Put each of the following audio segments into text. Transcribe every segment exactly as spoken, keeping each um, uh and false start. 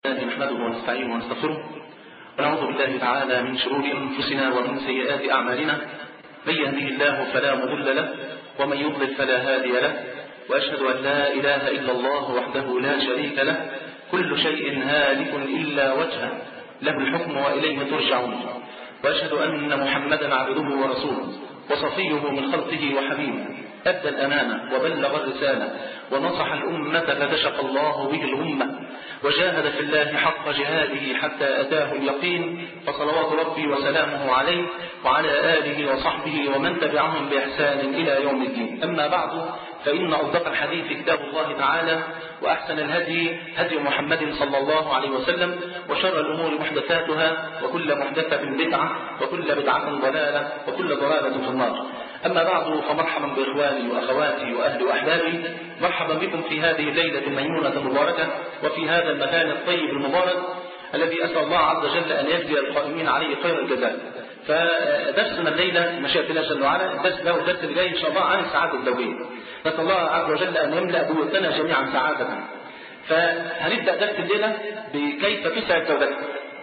نحمده ونستعينه ونستغفره ونعوذ بالله تعالى من شرور أنفسنا ومن سيئات أعمالنا. من يهده الله فلا مضل له ومن يضلل فلا هادي له، وأشهد أن لا إله إلا الله وحده لا شريك له، كل شيء هالك إلا وجهه، له الحكم وإليه ترجعون. وأشهد أن محمدا عبده ورسوله وصفيه من خلقه وحبيبه، أدى الأمانة وبلغ الرسالة ونصح الأمة فكشف الله به الأمة، وجاهد في الله حق جهاده حتى أتاه اليقين، فصلوات ربي وسلامه عليه وعلى آله وصحبه ومن تبعهم بإحسان إلى يوم الدين. أما بعد، فإن أصدق الحديث كتاب الله تعالى، وأحسن الهدي هدي محمد صلى الله عليه وسلم، وشر الأمور محدثاتها، وكل محدثة بدعة، وكل بدعة ضلالة، وكل ضلالة في النار. أما بعد، فمرحبا بإخواني وأخواتي وأهل وأحبابي، مرحبا بكم في هذه الليلة الميمونة المباركة، وفي هذا المكان الطيب المبارك الذي أسأل الله عز وجل أن يجزي القائمين عليه خير الجزاء. فدرسنا الليلة مشيئة الله جل وعلا، الدرس له الدرس اللي جاي إن شاء الله عن السعادة الزوجية. نسأل الله عز وجل أن يملأ بيوتنا جميعا سعادة. فهنبدأ درس الليلة بكيف تسعد زوجتك،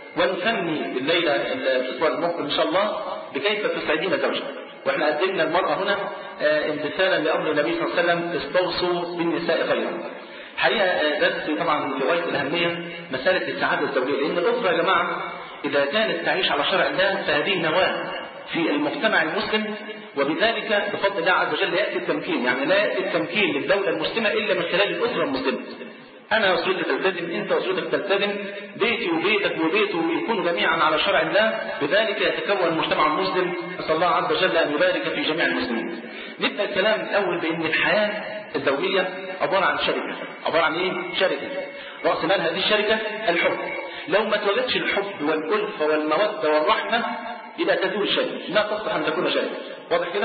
ونثني الليلة الأسبوع المقبل إن شاء الله بكيف تسعدين زوجك. واحنا قدمنا المرأة هنا امتثالا لأمر النبي صلى الله عليه وسلم: استوصوا بالنساء خيرا. حقيقة درس طبعا في غاية الأهمية مسألة السعادة الزوجية، لأن الأسرة يا جماعة إذا كانت تعيش على شرع الله فهذه نواة في المجتمع المسلم، وبذلك بفضل الله عز وجل يأتي التمكين. يعني لا يأتي التمكين للدولة المسلمة إلا من خلال الأسرة المسلمة. أنا وأسرتي تلتزم، أنت وأسرتك تلتزم، بيتي وبيتك وبيته يكونوا جميعا على شرع الله، بذلك يتكون المجتمع المسلم. أسأل الله عز وجل أن يبارك في جميع المسلمين. نبدأ الكلام الأول بأن الحياة الزوجية عبارة عن شركة. عبارة عن إيه؟ شركة. رأس مال هذه الشركة الحب. لو ما توجدش الحب والألفة والمودة والرحمة يبقى تزول الشركة، لا تصلح أن تكون شركة. واضح كده؟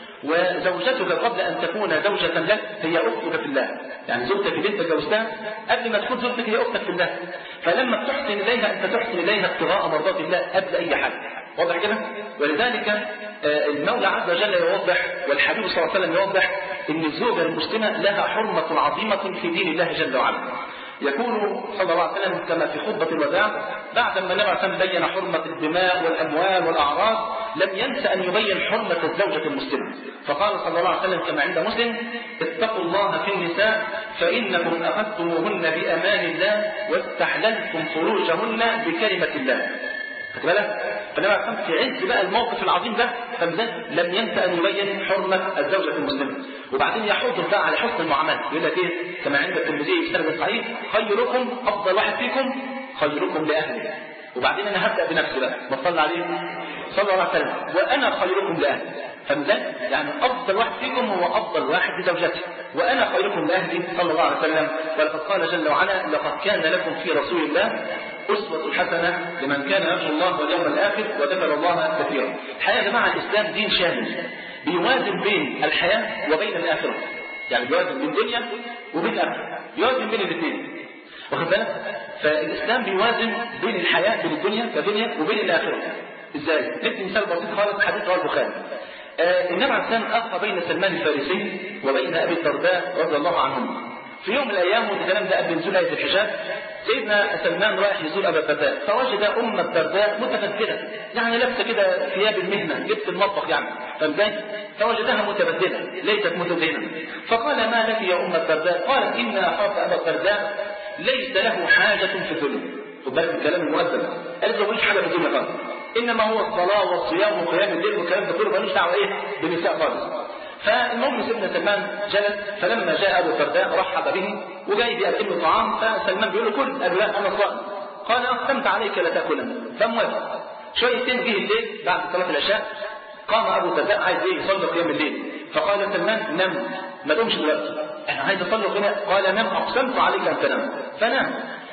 وزوجتك قبل أن تكون زوجة لك هي أختك في الله. يعني زوجتك اللي أنت جوزتها قبل ما تكون زوجتك هي أختك في الله، فلما تحسن إليها أنت تحسن إليها ابتغاء مرضات الله قبل أي حاجة. واضح كده؟ ولذلك المولى عز وجل يوضح، والحبيب صلى الله عليه وسلم يوضح، أن الزوجة المسلمة لها حرمة عظيمة في دين الله جل وعلا. يقول صلى الله عليه وسلم كما في خطبة الوداع بعد ما النبي صلى الله عليه وسلم بين حرمة الدماء والأموال والأعراض، لم ينس أن يبين حرمة الزوجة المسلمة، فقال صلى الله عليه وسلم كما عند مسلم: اتقوا الله في النساء فإنكم أخذتموهن بأمان الله واستحللتم فروجهن بكلمة الله. خد بالك؟ فلما في عز بقى الموقف العظيم ده لم ينسى أن يبين حرمة الزوجة المسلمة. وبعدين يحضر بقى على حسن المعاملة، يقول لك ايه كما عند الترمذي في سند صحيح: خيركم أفضل واحد فيكم خيركم لأهله. وبعدين أنا هبدأ بنفسي بقى، بصلي عليه صلى الله عليه وسلم: وأنا خيركم لأهلي. فمثال يعني أفضل واحد فيكم هو أفضل واحد لزوجته، وأنا خيركم لأهلي صلى الله عليه وسلم. ولقد قال جل وعلا: لقد كان لكم في رسول الله أسوة حسنة لمن كان يرجو الله واليوم الآخر وذكر الله كثيرا. الحقيقة يا جماعة الإسلام دين شامل بيوازن بين الحياة وبين الآخرة. يعني بيوازن بين الدنيا وبين الآخرة، بيوازن بين الاثنين. واخد بالك؟ فالإسلام بيوازن بين الحياة بين الدنيا كدنيا وبين الآخرة. إزاي؟ ندي مثال بسيط خالص، حديث رواه البخاري. آه النبي عليه السلام أخى بين سلمان الفارسي وبين أبي الدرداء رضي الله عنهم. في يوم من الأيام، والكلام ده قبل نزول آية الحجاب، سيدنا سلمان رايح يزور أبا الدرداء، فوجد أم الدرداء متبدلة، يعني لابسة كده ثياب المهنة، لبس المطبخ يعني، فازاي؟ فوجدها متبدلة ليست متزينة، فقال: ما لك يا أم الدرداء؟ قالت: إن أخاف أبا الدرداء ليس له حاجة في الدنيا. خد بالك من الكلام المؤدب، قالت له: مفيش حاجة في الدنيا خالص، إنما هو الصلاة والصيام وقيام الليل والكلام ده كله مالوش دعوة إيه بالنساء خالص. فالمهم سيدنا سلمان جلس، فلما جاء أبو الدرداء رحب به وجاي بيقدم له طعام، فسلمان بيقول له: كل. قال له: لا أنا صائم. قال: أقسمت عليك لا تأكلن. فموافق. شويتين جه الليل بعد صلاة العشاء، قام أبو الدرداء عايز إيه يصلي قيام الليل، فقال سلمان: نم، ما تقومش دلوقتي، أنا عايز أصلي قيام. قال: نم، أقسمت عليك أن تنام. فنام.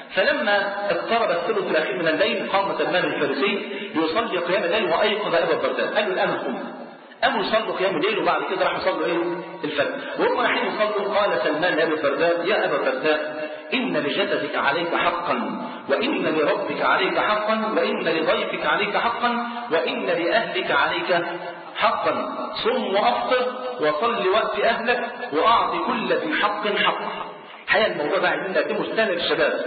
فلما اقترب الثلث الأخير من الليل قام سلمان الفارسي يصلي قيام الليل وأيقظ أبا الدرداء. قال له: الآن قم. قاموا يصلوا قيام الليل، وبعد كده راحوا يصلوا ايه؟ الفجر. وهم رايحين يصلوا قال سلمان لابي الدرداء: يا ابا الدرداء، ان لجسدك عليك حقا، وان لربك عليك حقا، وان لضيفك عليك حقا، وان لاهلك عليك حقا. صم وافطر وصل وقت اهلك واعطي كل ذي حق حقه. الحقيقه الموضوع ده عايزين نقدمه رساله للشباب.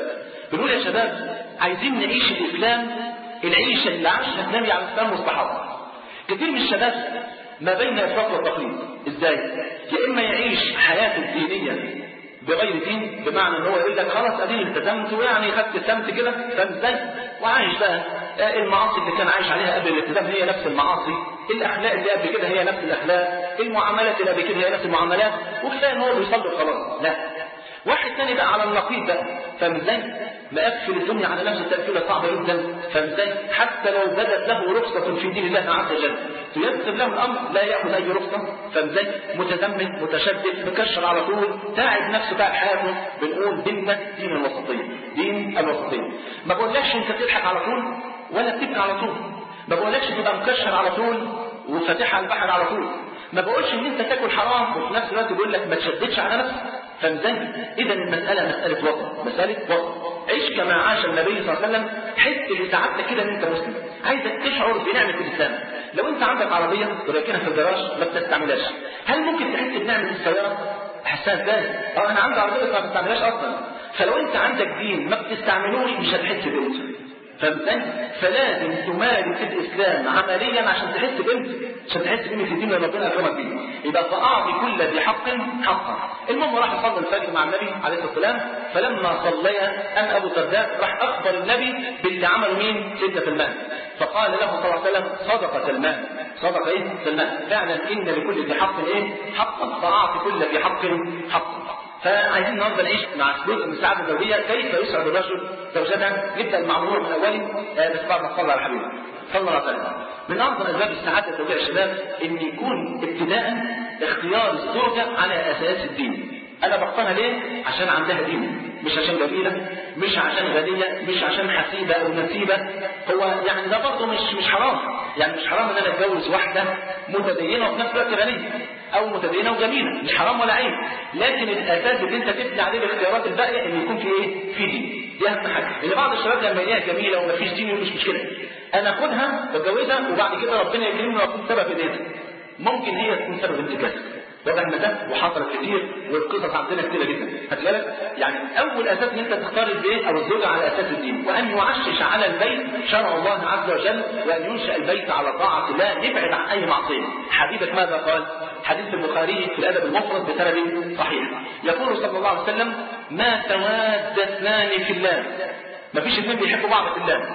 بنقول يا شباب عايزين نعيش الاسلام العيشه اللي عاشها النبي عليه السلام والصحابه. كثير من الشباب ما بين افراط والتقليد. ازاي؟ يا اما يعيش حياته الدينيه بغير دين، بمعنى ان هو يقول لك خلاص اديني التزمت ويعني خدت التزمت كده، فاهم ازاي؟ وعايش بقى المعاصي اللي كان عايش عليها قبل الالتزام هي نفس المعاصي، الاخلاق اللي قبل كده هي نفس الاخلاق، المعاملات اللي قبل كده هي نفس المعاملات، وكفايه ان هو بيصلي خلاص. لا، واحد ثاني بقى على النقيض بقى، فاهم ازاي؟ مقفل الدنيا على نفسه تقفيله صعبه جدا، فاهم ازاي؟ حتى لو بدت له رخصه في دين الله عز وجل تيسر له الامر لا ياخذ اي رخصه، فاهم ازاي؟ متزمت متشدد مكشر على طول، تعب نفسه بقى حياته. بنقول ديننا دين الوسطيه، دين الوسطيه. ما بقولكش انت تضحك على طول ولا تبكي على طول، ما بقولكش تبقى مكشر على طول وفاتحها على البحر على طول، ما بقولش ان انت تاكل حرام وفي نفس الوقت بيقول لك ما تشددش على نفسك، فاهم ازاي؟ اذا المساله مساله وسط، مساله وسط. عيش كما عاش النبي صلى الله عليه وسلم، حس لسعادتك كده ان انت مسلم، عايزك تشعر بنعمه الاسلام. لو انت عندك عربيه وراكنها في الجراج ما بتستعملهاش، هل ممكن تحس بنعمه السياره؟ احساس ازاي؟ اه انا عندي عربيه ما بستعملهاش اصلا. فلو انت عندك دين ما بتستعملوش مش هتحس بقيمته، فاهم ازاي؟ فلازم تمارس الاسلام عمليا عشان تحس بقيمته، عشان تحس بقيمه الدين اللي ربنا اكرمك بيه. يبقى فاعطي كل ذي حق حقه. المهم راح يصلي الفجر مع النبي عليه الصلاه والسلام، فلما صليا ام ابو الدرداء راح اخبر النبي باللي عمله مين؟ سيدنا سلمان. فقال له صلى الله عليه وسلم صدق سلمان. صدق ايه؟ سلمان. فعلا ان لكل ذي حق ايه؟ حقا، فاعطي كل ذي حق حقا. فعايزين النهارده نعيش مع جزء من السعاده الزوجيه، كيف يسعد الرجل زوجته. نبدا الموضوع من اوله بس بعد ما صلى على حبيبه صلى الله عليه وسلم. من اعظم اسباب السعاده الزوجيه يا شباب ان يكون ابتداء اختيار الزوجه على اساس الدين. انا بختارها ليه؟ عشان عندها دين، مش عشان جميله، مش عشان غنيه، مش عشان حسيبه او نسيبه. هو يعني ده برضه مش مش حرام، يعني مش حرام ان انا اتجوز واحده متدينه وفي نفس الوقت غنيه، او متدينه وجميله، مش حرام ولا عيب. لكن الاساس اللي انت تبني عليه الاختيارات الباقيه ان يكون في ايه؟ في دين. دي اهم حاجه. ان بعض الشباب لما يلاقيها جميله ومفيش دين مش مشكله، انا اخدها واتجوزها وبعد كده ربنا يكرمني واكون سبب في بيتها. ممكن هي تكون سبب انتكاسه. واضح ان ده وحصلت كتير والقصص عندنا كتيره جدا. خد بالك؟ يعني اول اساس ان انت تختار البيت او الزوجه على اساس الدين، وان يعشش على البيت شرع الله عز وجل، وان ينشا البيت على طاعه الله، يبعد عن اي معصيه. حبيبك ماذا قال؟ حديث البخاري في الادب المفرد بسند صحيح، يقول صلى الله عليه وسلم: ما تواد اثنان في الله، ما فيش اثنين بيحبوا بعض في الله،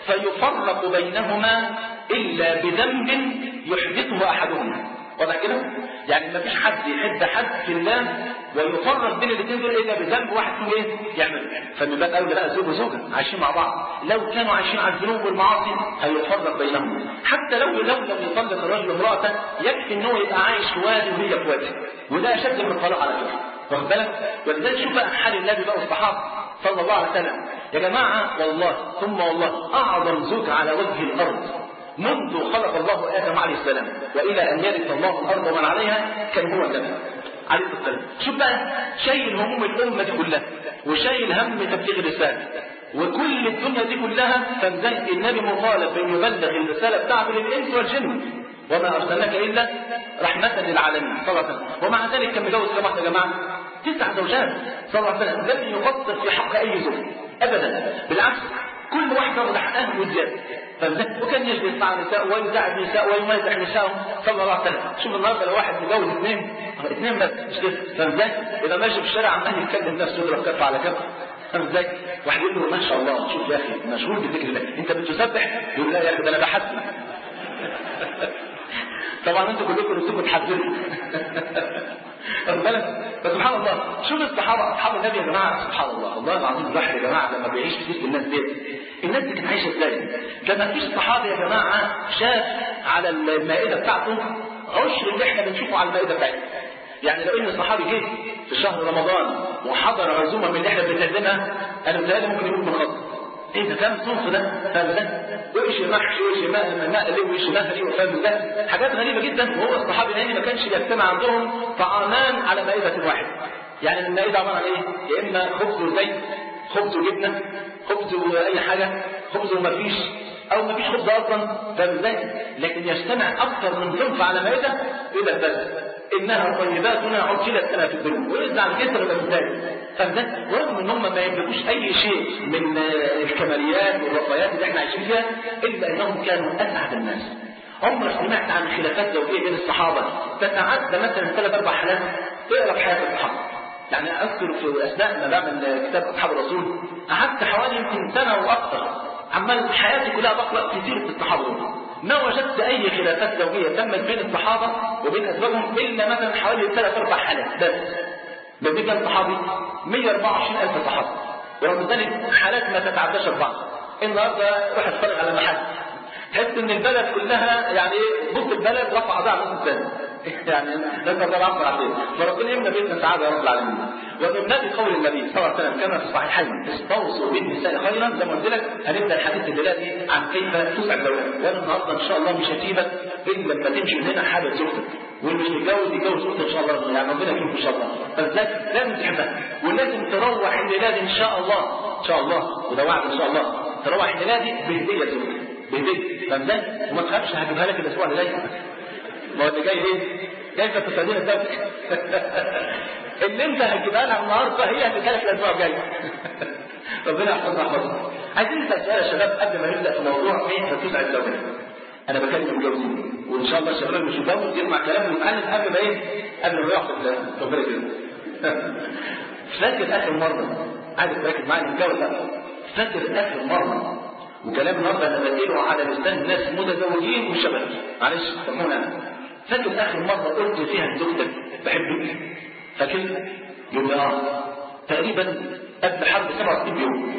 فيفرق بينهما الا بذنب يحدثه احدهما. واضح كده؟ يعني ما فيش حد يحب حد في الله ويفرق بين الاثنين دول الا بذنب واحد فيهم ايه؟ يعمل. فمن باب اولى بقى زوج وزوجه عايشين مع بعض، لو كانوا عايشين على الذنوب والمعاصي هيفرق بينهم. حتى لو لو لم يطلق الرجل امراته يكفي ان هو يبقى عايش في وادي وهي في وادي، وده اشد من الطلاق على فكره. واخد بالك؟ ولذلك شوف بقى حال النبي بقى والصحابه صلى الله عليه وسلم. يا جماعه والله ثم والله اعظم زوج على وجه الارض منذ خلق الله آدم عليه السلام وإلى أن يرث الله الأرض ومن عليها كان هو النبي عليه السلام. شوف بقى شايل هموم الأمة دي كلها وشايل هم تبليغ الرسالة وكل الدنيا دي كلها، فازاي النبي مطالب بأن يبلغ الرسالة بتاعته للإنس والجن، وما أرسلناك إلا رحمة للعالمين صلى الله عليه وسلم. ومع ذلك كان متجوز كم واحدة يا جماعة؟ تسع زوجات صلى الله عليه وسلم. لم يقصر في حق أي زوج أبدا، بالعكس كل واحدة واخدة حقها وزيادة. وكان يجلس مع النساء ويداعب النساء ويمازح نساءهم صلى الله عليه وسلم. شوف النهارده لو واحد متجوز اثنين اثنين بس مش كده، فاهم ازاي؟ اذا ماشي في الشارع عمال يتكلم نفسه يضرب كف على كف، فاهم ازاي؟ واحد يقول له ما شاء الله شوف يا اخي مشغول بذكر الله، انت بتسبح؟ يقول لا يا اخي ده انا بحسن. طبعا انتوا كلكم نفسكم تحسنوا. واخد بالك؟ فسبحان الله شوف الصحابه اصحاب النبي يا جماعه، سبحان الله الله العظيم. الواحد يا جماعه لما بيعيش في وسط الناس دي، الناس دي كانت عايشه ازاي؟ ده ما فيش صحابي يا جماعه شاف على المائده بتاعته عشر اللي احنا بنشوفه على المائده بتاعتنا. يعني لو ان صحابي جه في شهر رمضان وحضر عزومه من اللي احنا بنقدمها، انا متهيألي ممكن يموت من الخط. ايه ده كام صنف ده؟ فاهم ده؟ وإيش محشي وإيش مقلي وإيش مهري وفاهم ده؟ حاجات غريبه جدا. وهو الصحابي لان ما كانش بيجتمع عندهم طعامان على مائده واحده. يعني المائده عباره عن ايه؟ يا اما خبز وزيت، خبز وجبنه، خبز واي حاجه، خبز ومفيش او مفيش خبز اصلا، فاهم ازاي؟ لكن يجتمع اكثر من صنف على مائده ايه ده بس. انها طيباتنا عجلت لنا في الدنيا، ويزعل جدا ولا متضايق. فاهم؟ ورغم ان هم ما يملكوش اي شيء من الكماليات والرفاهيات اللي احنا عايشين فيها، الا انهم كانوا اسعد الناس. عمرك سمعت عن خلافات زوجيه بين الصحابه تتعدى مثلا ثلاث اربع حالات؟ اقرا في حياه الصحابه. يعني اذكر في اثناء ما بعمل كتاب اصحاب الرسول قعدت حوالي يمكن سنه واكثر عمال حياتي كلها بقرا في سيره الصحابه دول. ما وجدت اي خلافات زوجيه تمت بين الصحابه وبين ازواجهم الا مثلا حوالي ثلاث اربع حالات بس. ده كان صحابي مئة وأربعة وعشرين ألف صحابي، ورغم ذلك حالات ما تتعداش اربعه. النهارده روح اتفرج على محل تحس ان البلد كلها يعني بص البلد رفع ضعف نص الثاني يعني لازم نقدر نعبر عليه. فربنا يمنى بيتنا سعاده يا رب العالمين. وبالنبي قول النبي صلى الله عليه وسلم كما في الصحيحين استوصوا بالنساء خيرا. زي ما قلت لك هنبدا الحديث دلوقتي عن كيف تسعد زوجك، وانا النهارده ان شاء الله مش هسيبك الا لما تمشي من هنا حابب زوجتك، واللي مش متجوز يتجوز زوجتك ان شاء الله، يعني ربنا يكرمك ان شاء الله. فلذلك لازم تحبها ولازم تروح الميلاد ان شاء الله ان شاء الله، وده وعد ان شاء الله تروح الميلاد بهديه زوجتك بهديه. فاهم؟ وما تخافش هجيبها لك الاسبوع اللي جاي. ما هو اللي جاي ايه؟ كيف تستخدمها زوجتك؟ اللي انت هتجيبها لها النهارده هي اللي كانت الاسبوع الجاي. ربنا يحفظنا ويحفظنا. عايزين نسال سؤال يا شباب قبل ما نبدا في موضوع كيف تسعد زوجك. انا بكلم المتجوزين وان شاء الله الشباب اللي مش متجوز يسمع كلام المؤلف قبل ما ايه؟ قبل ما يحصل ربنا يكرمه. فاكر اخر مره عايزك تركز معايا المتجوز بقى. فاكر اخر مره وكلام النهارده انا بديله على لسان الناس متزوجين وشباب، معلش سمونا انا. فاكر اخر مره قلت فيها لزوجتك بحبك؟ فاكر؟ يقول لي اه تقريبا قبل حرب سبعة وستين يوم.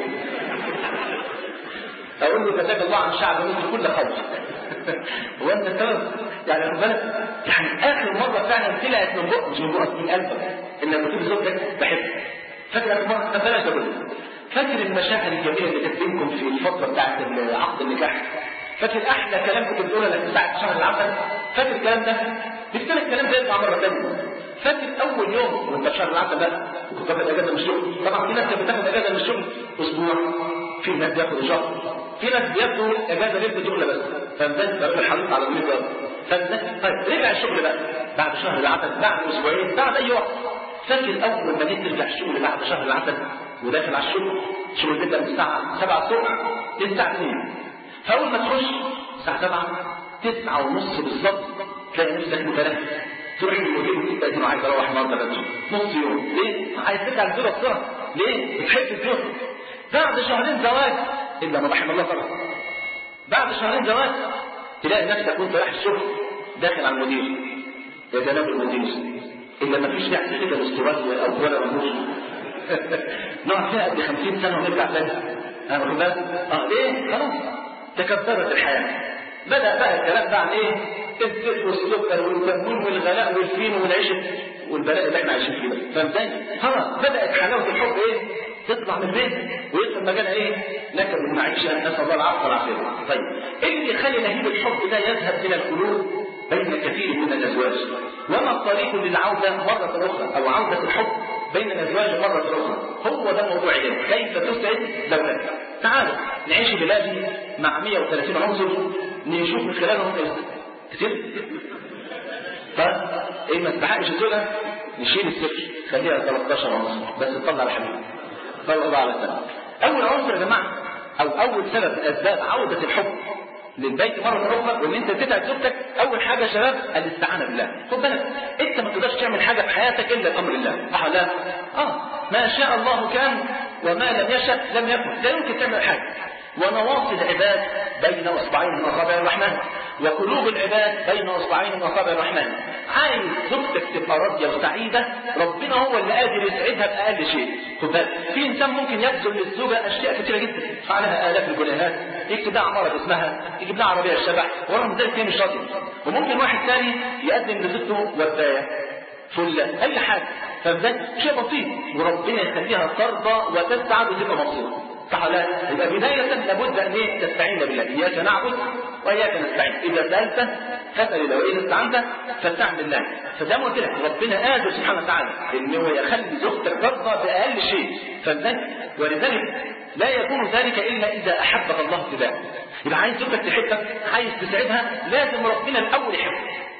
اقول له جزاك الله عن شعب مصر كل خير. هو انت تمام؟ يعني خد بالك يعني اخر مره فعلا طلعت من بقك مش من بقك من قلبك انك بتقول لزوجتك بحبك. فاكر اخر مره؟ طب بلاش ده. فاكر المشاعر الجميله اللي كانت بينكم في الفتره بتاعت عقد النكاح؟ فاكر احلى كلام كنت بتقولها لك ساعه شهر العسل؟ فاكر الكلام ده؟ بتقول الكلام ده يطلع مره ثانيه. فاكر اول يوم وانت في شهر العسل بقى وكنت واخد اجازه من الشغل؟ طبعا في ناس كانت بتاخد اجازه من الشغل اسبوع، في ناس بياخدوا شهر، في ناس بياخدوا اجازه ليله شغل بس. فانت راجل حريص على الميزه. فانت طيب رجع الشغل بقى بعد شهر العسل، بعد اسبوعين، بعد اي وقت. فاكر اول ما جيت ترجع الشغل بعد شهر العسل وداخل على الشغل، الشغل بيبدا من الساعه سبعة الصبح للساعه اتنين. فاول ما تخش الساعه سبعة تسعة ونص بالظبط تلاقي نفسك متلهف. تروح للمدير وتبقى انه عايز اروح النهارده نص يوم. ليه؟ عايز ترجع للزوجه بسرعه. ليه؟ بتحب الزوجه. بعد شهرين زواج الا ما رحم الله طبعا. بعد شهرين زواج تلاقي نفسك وانت رايح الشغل داخل على المدير. يا جناب المدير الا ما فيش نحس كده الاستراليا او ولا رموش. نقعد فيها قد خمسين سنه ونرجع تاني. انا واخد بالك؟ اه ليه؟ خلاص تكبرت الحياه. بدأ بقى الكلام ده عن ايه؟ الزيت والسكر والكمون والغلاء والفين والعيش والبلاء اللي احنا عايشين فيه ده. فاهم ازاي؟ خلاص بدأت حلاوة الحب ايه؟ تطلع من البيت ويدخل مجالها ايه؟ نكد المعيشة، نسأل الله العافية والعافية. طيب ايه اللي يخلي لهيب الحب ده يذهب من القلوب بين كثير من الازواج؟ وما الطريق للعودة مرة أخرى أو عودة الحب بين الازواج مرة أخرى؟ هو ده موضوع اليوم، كيف تسعد زوجك. تعالوا نعيش بلادي مع مئة وثلاثين عنصر نشوف من خلالهم كتير. طيب ايه ما تستحقش الزوجة نشيل الصفر خليها ثلاثة عشر عنصر بس تطلع على حبيبي. طلع الله على السلام. اول عنصر يا جماعه او اول سبب من اسباب عوده الحب للبيت مره اخرى وان انت تسعد زوجتك، اول حاجه يا شباب الاستعانه بالله. خد بالك انت ما تقدرش تعمل حاجه في حياتك الا بامر الله، صح ولا لا؟ اه ما شاء الله كان وما لم يشأ لم يكن. لا يمكن تعمل حاجه. ونواصي العباد بين اصبعين من اصابع الرحمن، وقلوب العباد بين اصبعين من اصابع الرحمن. عايز زوجتك تبقى راضيه وسعيده، ربنا هو اللي قادر يسعدها باقل شيء. خد بالك في انسان ممكن يبذل للزوجه اشياء كثيره جدا، يدفع لها الاف الجنيهات، يكتب لها عماره باسمها، يجيب لها عربيه الشبح، ورغم ذلك هي مش راضيه. وممكن واحد ثاني يقدم لزوجته وردايه، فله، اي حاجه. فده شيء بسيط وربنا يخليها ترضى وتسعد وتبقى مبسوطه. صح ولا لا؟ يبقى بداية لابد ان ايه؟ تستعين بالله. اياك نعبد واياك نستعين. اذا سألت فاسأل الله واذا استعنت فاستعن بالله. فزي ما قلت لك ربنا قادر سبحانه وتعالى ان هو يخلي زوجتك ترضى باقل شيء. ولذلك لا يكون ذلك الا اذا احبك الله ابتداء. يبقى عايز زوجتك تحبك، عايز تسعدها، لازم ربنا الاول يحبك.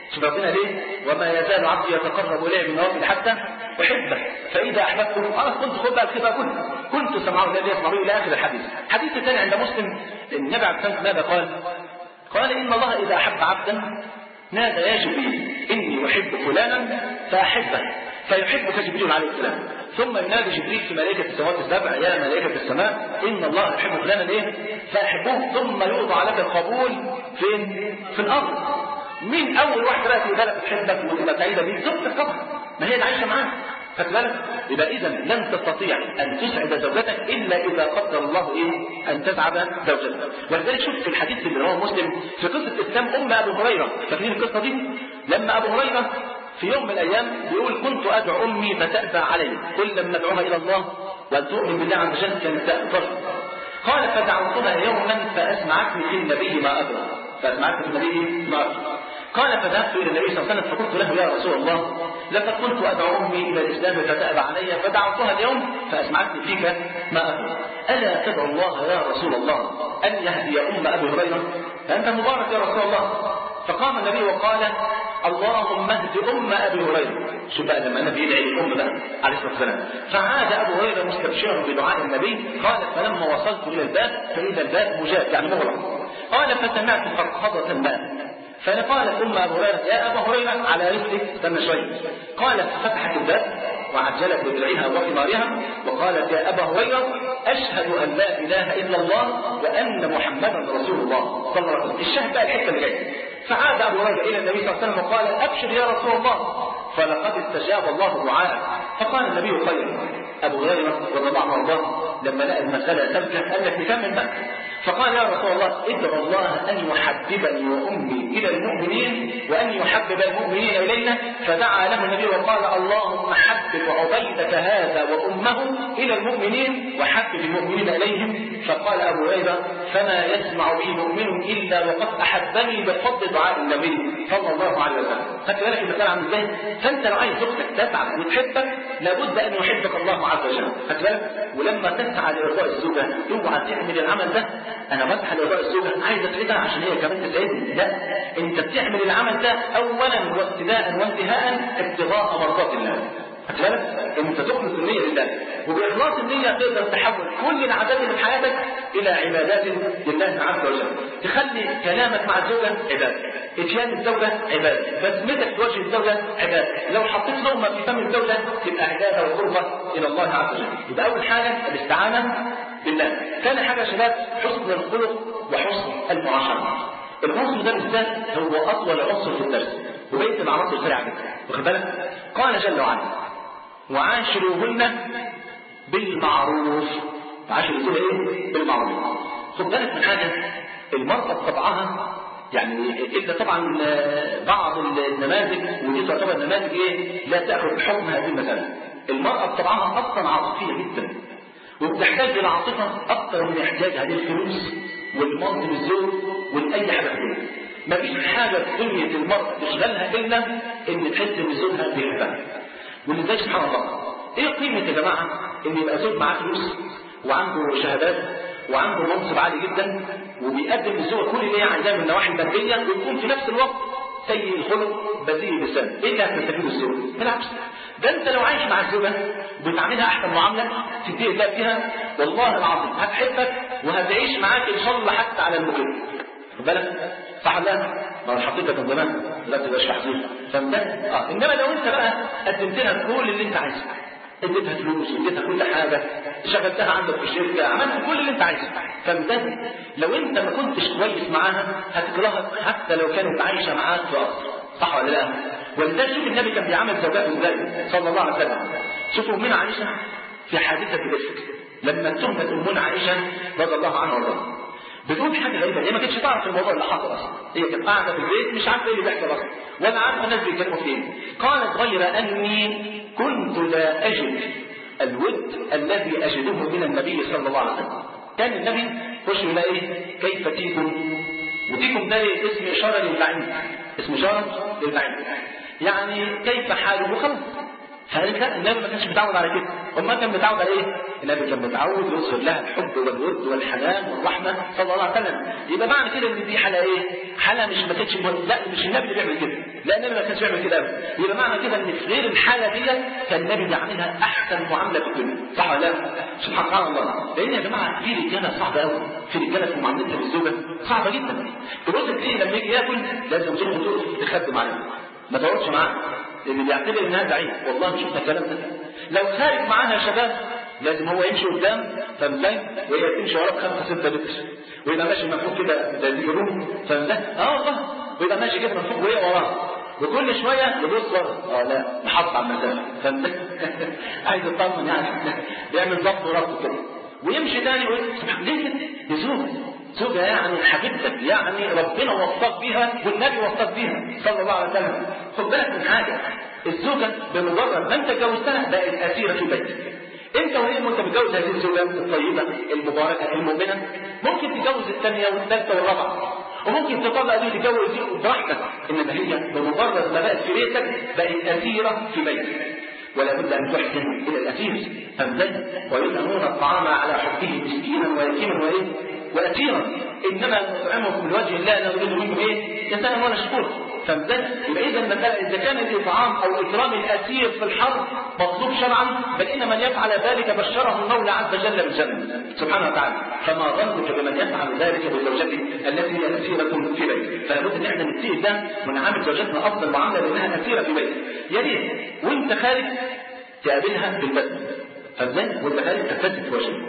شوف ربنا ليه؟ وما يزال عبدي يتقرب الي بالنوافل حتى احبه فاذا احببته خلاص كنت خد بقى الخطه كنت كنت سمعه الذي يسمع به الى اخر الحديث. الحديث الثاني عند مسلم النبي عليه الصلاه والسلام ماذا قال؟ قال ان الله اذا احب عبدا نادى يا جبريل اني احب فلانا فاحبه فيحبك جبريل عليه السلام، ثم ينادي جبريل في ملائكه السماوات السبع يا ملائكه السماء ان الله يحب فلانا ايه؟ فاحبوه، ثم يوضع لك القبول فين؟ في الارض. مين اول واحد بقى في بالك تحبك وتبقى سعيده بيك؟ زوجتك طبعا، ما هي اللي عايشه معاك. خدت بالك؟ يبقى اذا لن تستطيع ان تسعد زوجتك الا اذا قدر الله ايه؟ ان تسعد زوجتك. ولذلك شوف في الحديث اللي رواه مسلم في قصه اسلام ام ابو هريره، فاكرين القصه دي؟ لما ابو هريره في يوم من الايام بيقول كنت ادعو امي فتأبى علي كل لما ادعوها الى الله وان تؤمن بالله عز وجل كانت تأبى. قال فدعوتها يوما فاسمعتني في النبي ما ادرى فاسمعتني في النبي ما ادرى. قال فذهبت الى النبي صلى الله عليه وسلم فقلت له يا رسول الله لقد كنت ادعو امي الى الاسلام فتأبى علي فدعوتها اليوم فاسمعتني فيك ما ادرى، الا تدعو الله يا رسول الله ان يهدي ام ابي هريره فانت مبارك يا رسول الله. فقام النبي وقال اللهم اهد ام ابي هريره. شوف بقى لما النبي يدعي الام بقى عليه الصلاه والسلام، فعاد ابو هريره مستبشرا بدعاء النبي. قال فلما وصلت الى الباب فاذا الباب مجاب يعني مغلق. قال فسمعت فرقضه الماء فقالت ام ابو هريره يا ابا هريره على رجلك استنى شويه. قالت ففتحت الباب وعجلت بدرعها وخمارها وقالت يا ابا هريره اشهد ان لا اله الا الله وان محمدا رسول الله صلى الله عليه وسلم. الشاهد بقى الحته اللي جايه. فعاد ابو هريره الى النبي صلى الله عليه وسلم وقال ابشر يا رسول الله فلقد استجاب الله دعاءك. فقال النبي خير. ابو هريره رضي الله عنه وارضاه لما لقى المساله ترجع قال لك نكمل بقى. فقال يا رسول الله ادعو الله ان يحببني وامي الى المؤمنين وان يحبب المؤمنين الينا. فدعا له النبي وقال اللهم حبب عبيدك هذا وامه الى المؤمنين وحبب المؤمنين اليهم. فقال ابو هريره فما يسمع بي مؤمن الا وقد احبني بفضل دعاء النبي صلى الله عليه وسلم. خدت بالك المساله عامله ازاي؟ فانت لو عايز زوجتك تسعى وتحبك لابد ان يحبك الله عز وجل. خدت بالك؟ ولما تسعى لارضاء الزوجه اوعى تعمل العمل ده انا بسعى لارضاء الزوجه عايز اسعدها عشان هي كمان تسعدني، لا، انت بتعمل العمل ده اولا وابتداء وانتهاء ابتغاء مرضات الله. خدت بالك؟ انت تخلص النيه لله وباخلاص النيه تقدر تحول كل العادات اللي في حياتك الى عبادات لله عز وجل. تخلي كلامك مع الزوجه عباده، اتيان الزوجه عباده، بسمتك في وجه الزوجه عباده، لو حطيت لقمه في فم الزوجه تبقى عباده وقربه الى الله عز وجل. يبقى اول حاجه الاستعانه بالله. ثاني حاجه يا شباب حسن الخلق وحسن المعاشره. العنصر ده بالذات هو اطول عنصر في الدرس وبقيه العناصر سريعه جدا. واخد بالك؟ قال جل وعلا وعاشروهن بالمعروف. عاشر كده ايه؟ بالمعروف. خد بالك من حاجه، المرأة بطبعها يعني الا طبعا بعض النماذج ودي تعتبر نماذج ايه؟ لا تاخذ بحكم هذه المساله. المرأة بطبعها اصلا عاطفيه جدا وبتحتاج الى عاطفه اكثر من احتياجها للفلوس والمنصب الزوج ولاي حاجه ثانيه. مفيش حاجه في دنيا المرأة تشغلها الا ان تحس ان زوجها بيحبها. ولذلك سبحان الله ايه قيمه يا جماعه ان يبقى زوج معاه فلوس وعنده شهادات وعنده منصب عالي جدا وبيقدم للزوجه كل اللي هي عايزاه من النواحي الماديه ويكون في نفس الوقت سيء الخلق بذيء اللسان. ايه اللي هتستفيده الزوج؟ بالعكس، ده انت لو عايش مع الزوجه وبتعاملها احسن معامله تديه الله فيها والله العظيم هتحبك وهتعيش معاك ان شاء الله حتى على المكان. خد بالك؟ صح ولا لا؟ ما انا حطيتك من زمان لا تبقاش محزون. فهمت؟ اه انما لو انت بقى قدمت لها كل اللي انت عايزه، اديتها فلوس اديتها كل حاجه، شغلتها عندك في الشركه، عملت كل اللي انت عايزه، فهمت؟ لو انت ما كنتش كويس معاها هتكرهك حتى لو كانت عايشه معاك في قصر. صح ولا لا؟ ولذلك شوف النبي كان بيعامل زوجاته ازاي صلى الله عليه وسلم. شوفوا امنا عائشه في حادثه الافك لما اتهمت امنا عائشه رضي الله عنها وارضاها بتقول حاجه غريبه، هي ما كانتش تعرف الموضوع اللي حصل اصلا، هي كانت قاعده في البيت مش عارفه ايه اللي بيحصل اصلا ولا عارفه الناس بيتكلموا في ايه. قالت غير اني كنت لا اجد الود الذي اجده من النبي صلى الله عليه وسلم. كان النبي يخش يقول ايه؟ كيف تيكم؟ وتيكم ده اسم اشاره للبعيد، اسم اشاره للبعيد يعني كيف حاله خلاص. فقالت لا، النبي ما كانش متعود على كده. امال كان متعود على ايه؟ النبي كان متعود يظهر لها الحب والود والحنان والرحمه صلى الله عليه وسلم. يبقى معنى كده ان دي حاله ايه؟ حاله مش ما كانتش لا مش النبي اللي بيعمل كده، لا النبي ما كانش بيعمل كده ابدا. يبقى معنى كده ان في غير الحاله دي كان النبي بيعملها احسن معامله في الدنيا، صح ولا لا؟ سبحان الله. لان يا جماعه في رجاله صعبه قوي، في رجاله في معاملتها بالزوجه صعبه جدا. تبص تلاقيه لما يجي ياكل لازم زوجته تقف تخدم عليه، ما تقعدش معاه، لان بيعتبر انها ضعيف. والله شفنا الكلام ده. لو خارج معانا يا شباب لازم هو يمشي قدام فمزين وهي تمشي وراه بخمسه سته لتر، ويبقى ماشي مفروض كده زي اليوم فمزين اه والله، ويبقى ماشي كده مفروض وهي وراه، وكل شويه يبص ورا اه لا محط على المسافه فمزين عايز يطمن يعني يعمل ضبط وربط كده، ويمشي تاني ويقول سبحان ليه كده؟ دي زوجه زوجه يعني حبيبتك، يعني ربنا وفقك بيها والنبي وفقك بيها صلى الله عليه وسلم. خد بالك من حاجه، الزوجه بمجرد ما انت اتجوزتها بقت اسيره في بيتك. انت وهي وانت متجوز هذه الزوجه الطيبه المباركه المؤمنه، ممكن تتجوز الثانيه والثالثه والرابعه، وممكن تطلق دي وتتجوز دي براحتك، انما هي بمجرد ما بقت في بيتك بقت اسيره في بيتك. ولا بد ان تحسن الى الاسير فمزين ويطعمون الطعام على حبه مسكينا ويتيما وايه واسيرا، انما نطعمكم لوجه الله لا نريد منكم ايه جزاء ولا شكور فمزين. يبقى اذا المساله اذا كان الاطعام او اكرام الاسير في الحرب مطلوب شرعا، بل ان من يفعل ذلك بشره المولى عز وجل بالجنه سبحانه وتعالى، فما ظنك بمن يفعل ذلك بزوجته التي هي اسيره في بيته؟ فلا بد ان احنا نتقي ده ونعامل زوجتنا افضل معامله لانها اسيره في بيته. يا ريت وانت خارج تقابلها بالبسم فازاي وانت خارج تبتسم في وجهها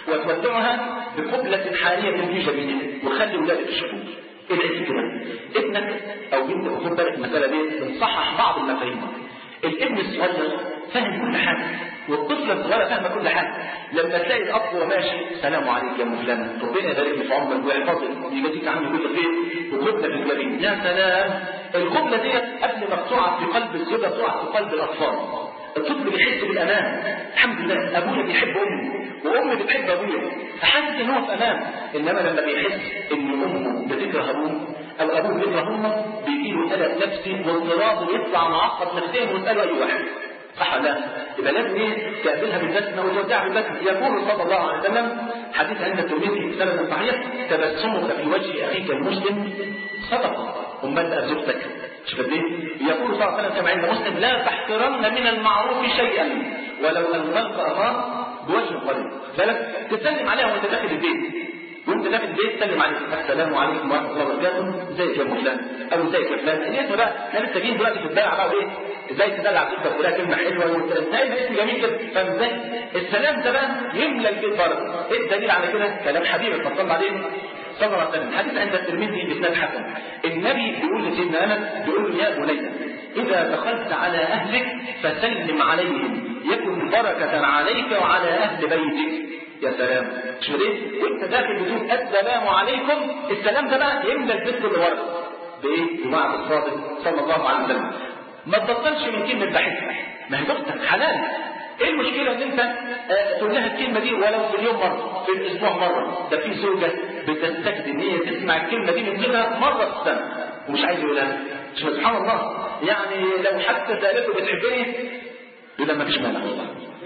وتودعها بقبله حانيه في جبينها، وخلي ولادك يشوفوك. ادعي كده ابنك او بنتك، خد بالك المساله دي بنصحح بعض المفاهيم. الابن الصغير فاهم كل حاجه والطفل الصغير فاهمه كل حاجه. لما تلاقي الاب وهو ماشي سلام عليك يا ام فلان، ربنا يبارك لي في عمرك ويحفظك ويجازيك عني كل خير وقبله في الجبين، يا سلام. القبله ديت قبل ما تقع في قلب الزوجه تقع في قلب الاطفال. الطفل بيحس بالامان، الحمد لله ابويا بيحب امي وامي بتحب ابويا، فحاسس ان هو في امان. انما لما بيحس ان امه بتكره ابوه او ابوه بيكره امه بيجي له قلق نفسي واضطراب ويطلع معقد نفسيا ويساله اي واحد، صح ولا لا؟ يبقى لازم ايه تقابلها بالبسمه وتودعها بالبسمه. يقول صلى الله عليه وسلم حديث عند الترمذي سند صحيح: تبسمك في وجه اخيك المسلم صدقه. امال بقى زوجتك شوف قد ايه؟ يقول صلى الله عليه وسلم كما عند مسلم: لا تحقرن من المعروف شيئا ولو ان تلقى اخاك بوجه قريب. بالك تسلم عليها وانت داخل البيت، وانت داخل البيت سلم عليك: السلام عليكم ورحمه الله وبركاته، ازيك يا فلان او ازيك يا فلان. الاسم بقى احنا لسه جايين دلوقتي في الدلع بقى وايه؟ ازاي تدلع زوجتك تقول لها كلمه حلوه وتلاقي اسم جميل كده، فاهم ازاي؟ السلام ده بقى يملى البيت بركه. ايه الدليل على كده؟ كلام حبيبك صلى الله عليه صلى الله عليه وسلم، حديث عند الترمذي باسناد حسن. النبي بيقول لسيدنا انس بيقول له: يا بني اذا دخلت على اهلك فسلم عليهم يكن بركه عليك وعلى اهل بيتك. يا سلام، شو ليه؟ وانت داخل بتقول السلام عليكم، السلام ده بقى يملى البيت كله ورقه. بايه؟ بمعنى الصادق صلى الله عليه وسلم. ما تبطلش من كلمه بحبك، ما هي زوجتك حلال. ايه المشكله ان انت آه تقول لها الكلمه دي ولو في اليوم مره، في الاسبوع مره؟ ده في زوجه بتستجد ان هي تسمع الكلمه دي من زوجها مره في السنه ومش عايز يقولها. سبحان الله، يعني لو حتى سالته بتحبني يقول ما فيش مانع والله.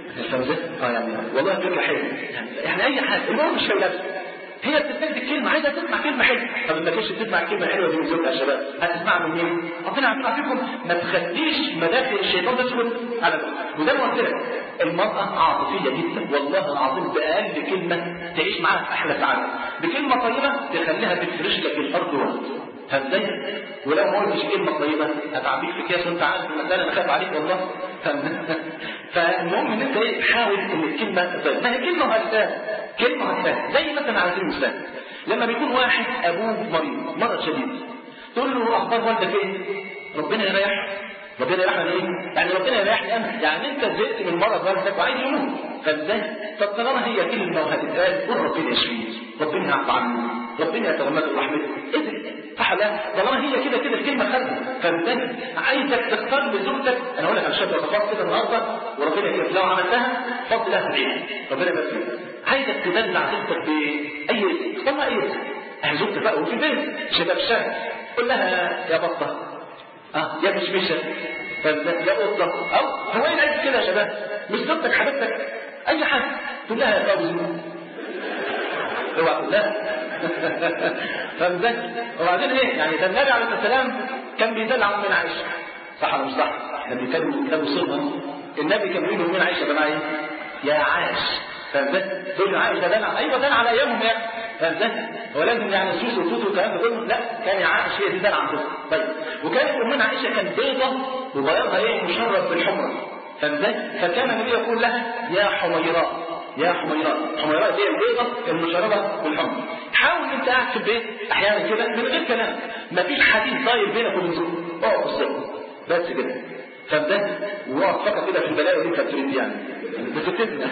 اه يعني والله كلمه حلوه يعني, يعني اي حاجه، المهم مش في نفسه. هي بتستجد الكلمه، عايزه تسمع كلمه حلوه. طب ما تجيش تسمع الكلمه الحلوه دي من زوجها يا شباب، هتسمعها من مين؟ ربنا يعطينا فيكم. ما تخليش مداخل الشيطان تدخل على ده. وده ما قلت لك، المراه عاطفيه جدا والله العظيم، باقل كلمه تعيش معاها في احلى سعاده، بكلمه طيبه تخليها تفرش لك الارض ورد. فازاي؟ ولو ما قلتش كلمه طيبه هتعبيك في كاس وانت عارف المساله، انا خايف عليك والله. فالمهم ان انت ايه تحاول ان الكلمه طيب، ما هي كلمه هتسال كلمه هتسال زي مثلا على سبيل المثال لما بيكون واحد ابوه مريض مرض شديد، تقول له اخبار والدك ايه؟ ربنا يريحك. ربنا يريحنا ايه؟ يعني ربنا يريحني انا، يعني انت زهقت من مرض والدك وعايز يموت. فازاي؟ طب طالما هي كلمه وهتتقال قول ربنا يشفيه، ربنا يعفو عنه، ربنا يتغمده برحمته. ايه صح لا؟ طالما هي كده كده الكلمه خارجه، فانت عايزك تختار لزوجتك. انا اقول لك على شويه وصفات كده النهارده وربنا يكرمك لو عملتها فضل الله العين، ربنا يبارك فيك. عايزك تدلع زوجتك باي اسم، اختار لها اي اسم. اهل زوجتك بقى وفي البيت شباب الشارع، قول لها يا بطه، اه يا مشمشه، يا قطه، او هو ايه العيب كده يا شباب؟ مش زوجتك حبيبتك اي حاجه تقول لها يا فوزي، اوعى تقول لها فاهم؟ وبعدين ايه يعني ده النبي عليه السلام كان بيدلع من عائشه، صح ولا مش صح؟ احنا بنتكلم كتاب السنه، النبي كان بيقول من عائشه ده ايه؟ يا عائش، فاهم؟ تقول عائشه دلع، ايوه دلع على ايامهم يعني، فاهم؟ ولازم يعني سوس وتوت والكلام ده كله، لا كان يا عائش هي دي دلع عندهم. طيب وكانت امنا عائشه كانت بيضه وبياضها ايه؟ مشرب بالحمره، فاهم؟ فكان النبي يقول لها يا حميراء، يا حميراء، حميراء دي البيضة المشربة بالحمر. حاول انت قاعد في البيت احيانا كده من غير كلام، مفيش حديث طاير بينك وبين زوجك، اقعد بالسر بس كده، فاهم؟ واقعد فقط كده في البلاوي اللي انت بتريد يعني بتفتنا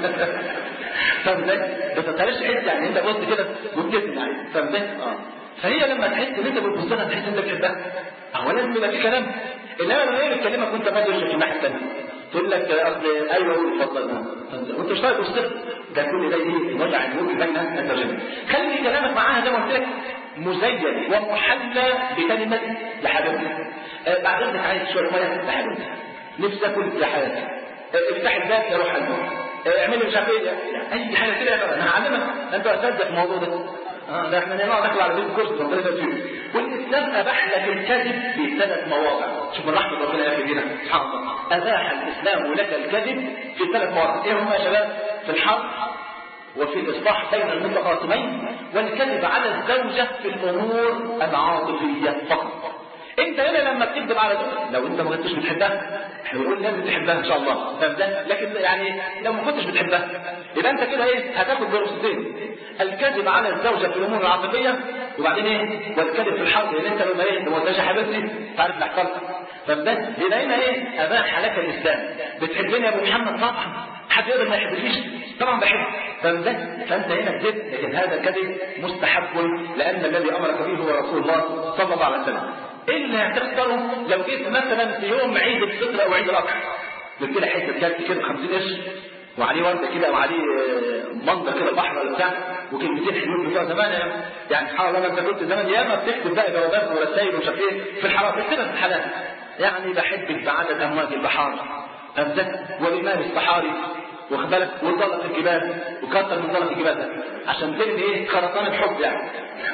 فاهم؟ بس ما تخليش تحس يعني انت بص كده وتفتنا يعني، فاهم؟ اه فهي لما تحس ان انت بتبص لها تحس انت بتحبها، هو لازم يبقى في كلام، انما لما هي بتكلمك وانت ما تقولش في الناحيه الثانيه تقول لك اصل ايوه قول اتفضل وانت مش طايق وسط ده كل ده ايه؟ وجع النور بين الترجمه. خلي كلامك معاها زي ما قلت لك مزين ومحلى بكلمه يا حبيبتي، آه بعد اذنك عايز شويه ميه يا حبيبتي، نفسي اكل يا حياتي، آه افتح الباب يا روح قلبي، آه اعملي مش عارف ايه، اي حاجه كده انا هعلمك، انت اساتذه في الموضوع ده. اه ده احنا نقعد ناكل على بيت الكرسي ربنا يبارك فيه. والاسلام اباح لك الكذب في ثلاث مواضع، شوف من رحمه ربنا يا اخي هنا سبحان الله، اباح الاسلام لك الكذب في ثلاث مواضع، ايه هم يا شباب؟ في الحرب وفي الاصلاح بين المتخاصمين والكذب على الزوجه في الامور العاطفيه فقط. انت هنا لما بتكذب على زوجتك لو انت ما كنتش بتحبها، احنا بنقول لازم تحبها ان شاء الله، فاهم ده؟ لكن يعني لو ما كنتش بتحبها يبقى انت كده ايه؟ هتاخد برصتين، الكذب على الزوجه في الامور العاطفيه، وبعدين ايه؟ والكذب في الحرب، لان انت لما ايه؟ لما قلتش يا حبيبتي تعرف اللي حصل، فاهم ده؟ يبقى هنا ايه؟ اباح لك الاسلام. بتحبني يا ابو محمد؟ طبعا، حد يقدر ما يحبنيش؟ طبعا بحبك، فاهم ده؟ فانت هنا كذبت، لكن هذا الكذب مستحب لان الذي امرك به هو رسول الله صلى الله عليه وسلم. ايه اللي هتختاره لو جيت مثلا في يوم عيد الفطر او عيد الاضحى جبت لي حته كارت كده ب خمسين قرش وعليه ورده كده وعليه منظر كده بحر ولا بتاع وكلمتين حلوين بتوع زمان يعني سبحان الله، انت كنت زمان ياما بتكتب بقى جوابات ورسائل ومش عارف ايه في الحرام، اكتبها في الحلال يعني بحبك بعدد امواج البحار امزك ولمال الصحاري واخد بالك وضلت الجبال وكتر من ضلت الجبال ده عشان تبني ايه؟ خرطانه حب يعني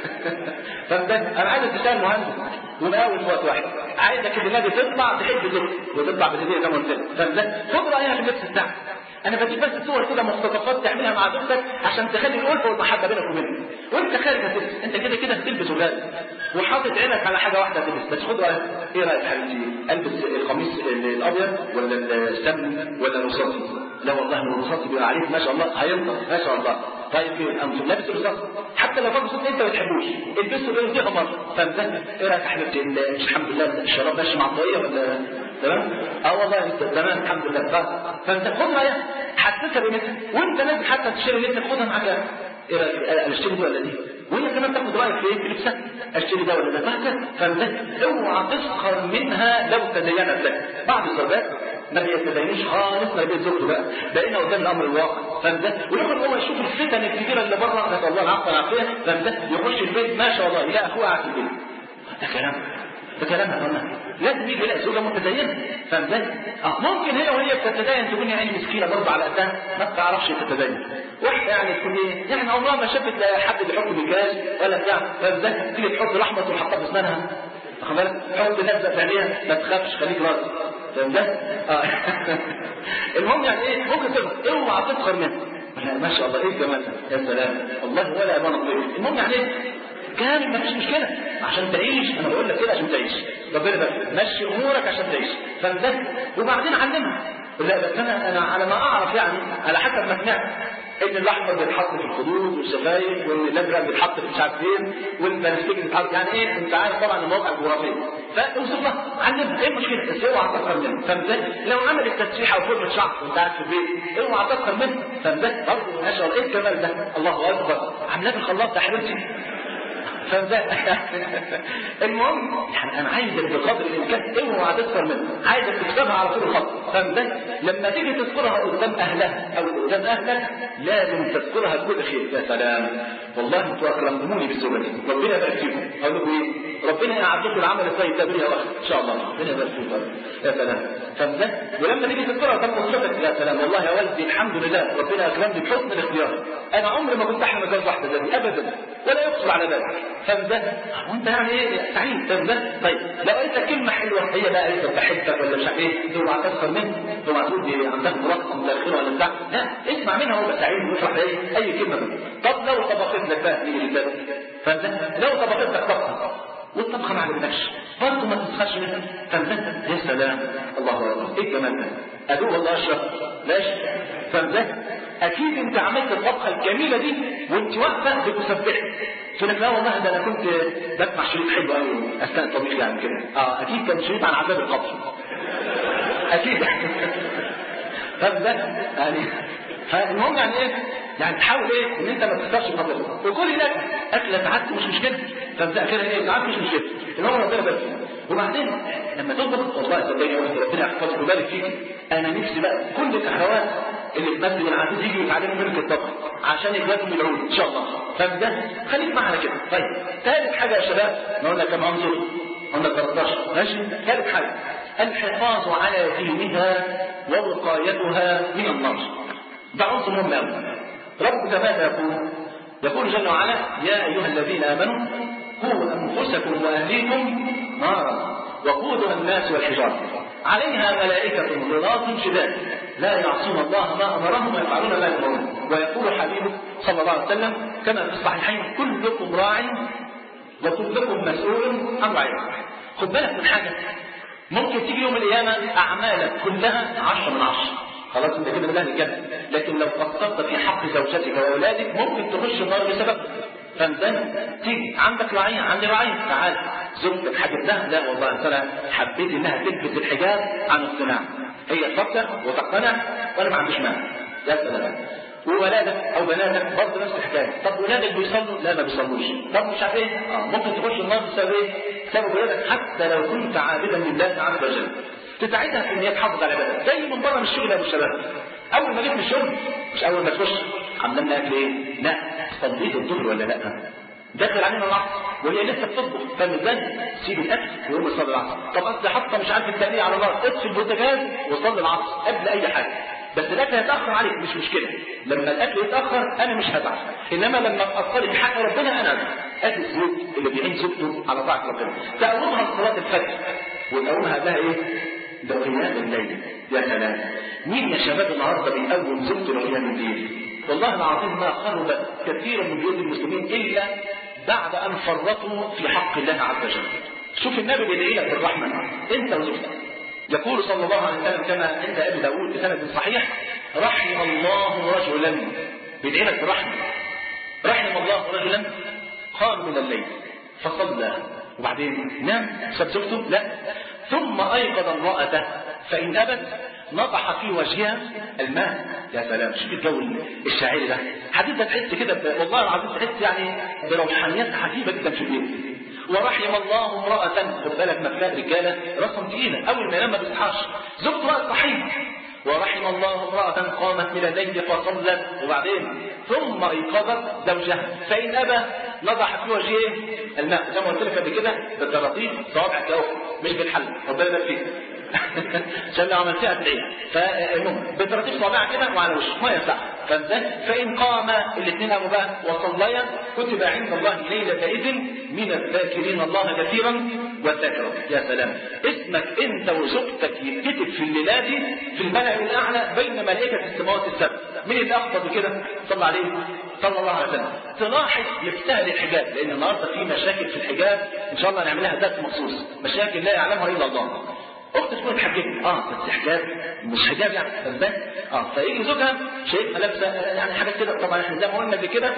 فانت انا عايزك تشتغل مهندس ونقاوم في وقت واحد، عايزك النادي تطلع تحب زوجتك وتطلع بالهديه زي ما قلت لك، فاهم؟ خد رايها في اللبس بتاعك. انا بديك بس صور كده مقتطفات تعملها مع زوجتك عشان تخلي الالفه والمحبه بينك وبينها، وانت خارج هتلبس انت كده كده هتلبس وغالي وحاطط عينك على حاجه واحده هتلبس، بس خد رايك، ايه رايك يا حبيبتي؟ البس القميص الابيض ولا السمن ولا الرصاصي؟ لا والله الرصاصي بيبقى عليك ما شاء الله هينطق ما شاء الله. طيب ايه؟ انت لابس الرصاصي حتى لو كان صوت انت ما بتحبوش البسه غير دي مره، فاهم؟ ايه رايك يا حبيبتي؟ الحمد لله الشراب ماشي مع الطريقه ولا تمام؟ اه والله تمام الحمد لله. فانت خد رايك حسسها بمثل وانت نازل حتى تشتري لبسك خدها معاك، ايه رايك انا اشتري دي ولا دي؟ وهي كمان تاخد رايك في ايه؟ في لبسك اشتري ده ولا ده؟ فانت اوعى تسخر منها لو تدينت لك. بعض الزوجات ما بيتدينوش خالص ما بين زوجته بقى بقينا قدام الامر الواقع، فانت ويخرج هو يشوف الفتن الكبيره اللي بره نسال الله العفو والعافيه، فانت يخش البيت ما شاء الله يلاقي اخوه قاعد في البيت. ده كلام ده كلام يا جماعه لازم يجي يلاقي زوجه متدينه، فاهم ازاي؟ اه ممكن هي وهي بتتدين تكون يعني مسكينه برضه على قدها ما بتعرفش تتدين، واحده يعني تكون ايه؟ يعني عمرها ما شافت حد بيحط مكياج ولا بتاع، فاهم ازاي؟ تيجي تحط لحمه وتحطها في اسنانها، واخد بالك؟ حط لزق في عينيها ما تخافش خليك راضي، فاهم ازاي؟ اه المهم يعني ايه؟ ممكن تبقى اوعى تسخر منها، ما شاء الله ايه الجمال ده، يا سلام والله ولا امان الطيب. المهم يعني ايه؟ كان ما فيش مشكله عشان تعيش، انا بقول لك كده عشان تعيش، ربنا بقى مشي امورك عشان تعيش، فانت وبعدين علمها. لا بس انا انا على ما اعرف يعني على حسب ما سمعت ان الاحمر بيتحط في الخدود والشفايف وان الازرق بيتحط في مش عارف فين والبنفسجي بيتحط يعني ايه، انت عارف طبعا المواقع الجغرافيه، فاوصف لها علمها ايه المشكله؟ بس اوعى تسخر منها، فاهم ازاي؟ لو عملت تسريحه او فورمه شعر وانت قاعد في البيت اوعى تسخر منها، فاهم ازاي؟ برضه ما شاء الله ايه الجمال ده، الله اكبر عاملاه في الخلاط ده يا حبيبتي فده المهم يعني انا عايزك بقدر الامكان اوعى تكثر منها، عايزك تكتبها على طول الخط. فده لما تيجي تذكرها قدام اهلها او قدام اهلك لازم تذكرها بكل خير. يا سلام والله انتوا اكرمتموني بالزوجه دي، ربنا يبارك فيكم. اقول لكم ايه؟ ربنا يعد لكم العمل الطيب ده بيا واحد ان شاء الله، ربنا يبارك فيكم. يا سلام. فده ولما تيجي تذكرها قدام اسرتك يا سلام والله يا والدي الحمد لله ربنا اكرمني بحسن الاختيار، انا عمري ما كنت احلم اتجوز واحده زي ابدا ولا يخطر على بالك. فده وانت يعني ايه سعيد. فده طيب لو قلت كلمه حلوه هي بقى قالت بحبك ولا مش عارف ايه، اوعى تسخر منها، اوعى تقول دي عندها مراتب متاخره ولا بتاع، لا اسمع منها وابقى سعيد وافرح ايه اي كلمه منها. طب لو طبخت لك بقى نيجي للباب، فده لو طبخت لك طبخه والطبخه ما عجبتكش برضه ما تسخرش منها. فده يا سلام الله اكبر ايه الجمال ده، ادوق والله اشرب ماشي. فده اكيد انت عملت الطبخه الجميله دي وانت واقفه بتسبحي تقول لك لا والله ده انا كنت بسمع شريط حلو قوي اثناء الطبيخ يعني كده. اه اكيد كان شريط عن عذاب القبر اكيد. فده يعني فالمهم يعني ايه يعني تحاول ايه ان انت ما تخسرش خاطرك وكل لك اكله ساعات مش مشكله. فابدا كده ايه ساعات مش مشكله المهم ربنا يبارك فيك. وبعدين لما تطبخ والله صدقني ربنا يحفظك ويبارك فيك. انا نفسي بقى كل الاخوات اللي في مسجد العزيز يجوا يتعلموا منك الطبخ عشان يجازوا العود ان شاء الله. فده خليك معنا كده. طيب ثالث حاجه يا شباب ما قلنا كم عنصر؟ قلنا ثلاثة عشر ماشي. ثالث حاجه الحفاظ على دينها ووقايتها من النار. ده عنصر مهم قوي. ربك ماذا يقول؟ يقول جل وعلا يا ايها الذين امنوا قوا انفسكم واهليكم نارا وقودها الناس والحجاره عليها ملائكه غلاظ شداد لا يعصون الله ما امرهم ويفعلون ما يؤمرون. ويقول حبيبه صلى الله عليه وسلم كما في الصحيحين كلكم راع وكلكم مسؤول عن رعيته. خد بالك من حاجه، ممكن تيجي يوم القيامه اعمالك كلها عشرة من عشرة خلاص انت كده بالله الجنه، لكن لو قصرت في حق زوجتك واولادك ممكن تخش النار بسبب. فانت تيجي عندك رعيه عندي رعيه تعال زوجتك حبيبتها لا والله انا حبيت انها تلبس الحجاب عن اقتناع، هي تفكر وتقتنع وانا ما عنديش مانع. يا سلام. وولادك او بناتك برضه نفس الحكايه. طب ولادك بيصلوا؟ لا ما بيصلوش. طب مش عارف ايه اه ممكن تخش النار بسبب ايه؟ بسبب ولادك حتى لو كنت عابدا لله عز وجل. تساعدها في ان هي تحافظ على بدنها زي من بره من الشغل يا ابو الشباب. اول ما جيت من الشغل مش اول ما تخش عملنا اكل ايه؟ لا صليت الظهر ولا لا؟ داخل علينا العصر وهي لسه بتطبخ فاهم ازاي؟ سيب الاكل ويقوم يصلي العصر. طب اصل حاطه مش عارف التقليه على النار اطفي البوتاجاز وصلي العصر قبل اي حاجه. بس الاكل هيتاخر عليك مش مشكله، لما الاكل يتاخر انا مش هزعل، انما لما تاثري في حق ربنا انا ازعل. ادي الزوج اللي بيعين زوجته على طاعه ربنا تقومها صلاه الفجر وتقومها لها ايه؟ ده قيام الليل. يا سلام. مين يا شباب النهارده بيقوم زوجته لقيام الليل؟ والله العظيم ما خرب كثير من بيوت المسلمين الا بعد ان فرطوا في حق الله عز وجل. شوف النبي بيدعي لك بالرحمه انت وزوجتك. يقول صلى الله عليه وسلم كما عند ابي داود بسند صحيح رحم الله رجلا بيدعي لك بالرحمه رحم الله رجلا قام من الليل فصلى وبعدين نام ساب زوجته؟ لا ثم ايقظ امراته فان ابت نضح في وجهها الماء. يا سلام شوف الجو الشاعري ده حديث تحس كده والله العظيم تحس يعني بروحانيات عجيبه جدا في البيت. ورحم الله امرأة خد بالك مفلات رجالة راسهم تقيلة أول ما ينام ما بيصحاش زوجته بقى صحيح. ورحم الله امرأة قامت من الليل فصلت وبعدين ثم ايقظت زوجها فإن أبى نضح في وجهه الماء زي ما قلت لك قبل كده بالطراطيف صوابعك اهو مش بالحل ربنا يبارك فيك عشان لو عملتها تدعي. فالمهم بالطراطيف صوابعك كده وعلى وشك ما ينفع. فإن قام الاثنين أبو بقى وصليا كتب عند الله ليلة إذن من الذاكرين الله كثيرا والذاكرات. يا سلام اسمك انت وزوجتك يتكتب في الليلة دي في الملأ الأعلى بين ملائكة السماوات السبع. مين اللي أخبر بكده؟ صلى عليه صلى الله عليه وسلم. تلاحظ لبسها للحجاب لأن النهارده في مشاكل في الحجاب إن شاء الله نعملها درس مخصوص مشاكل لا يعلمها إلا الله. اخت تكون اتحجبت اه بس حجاب مش حجاب يعني فاهم اه فيجي زوجها شايفها لابسه يعني حاجات كده طبعا احنا زي ما قلنا قبل كده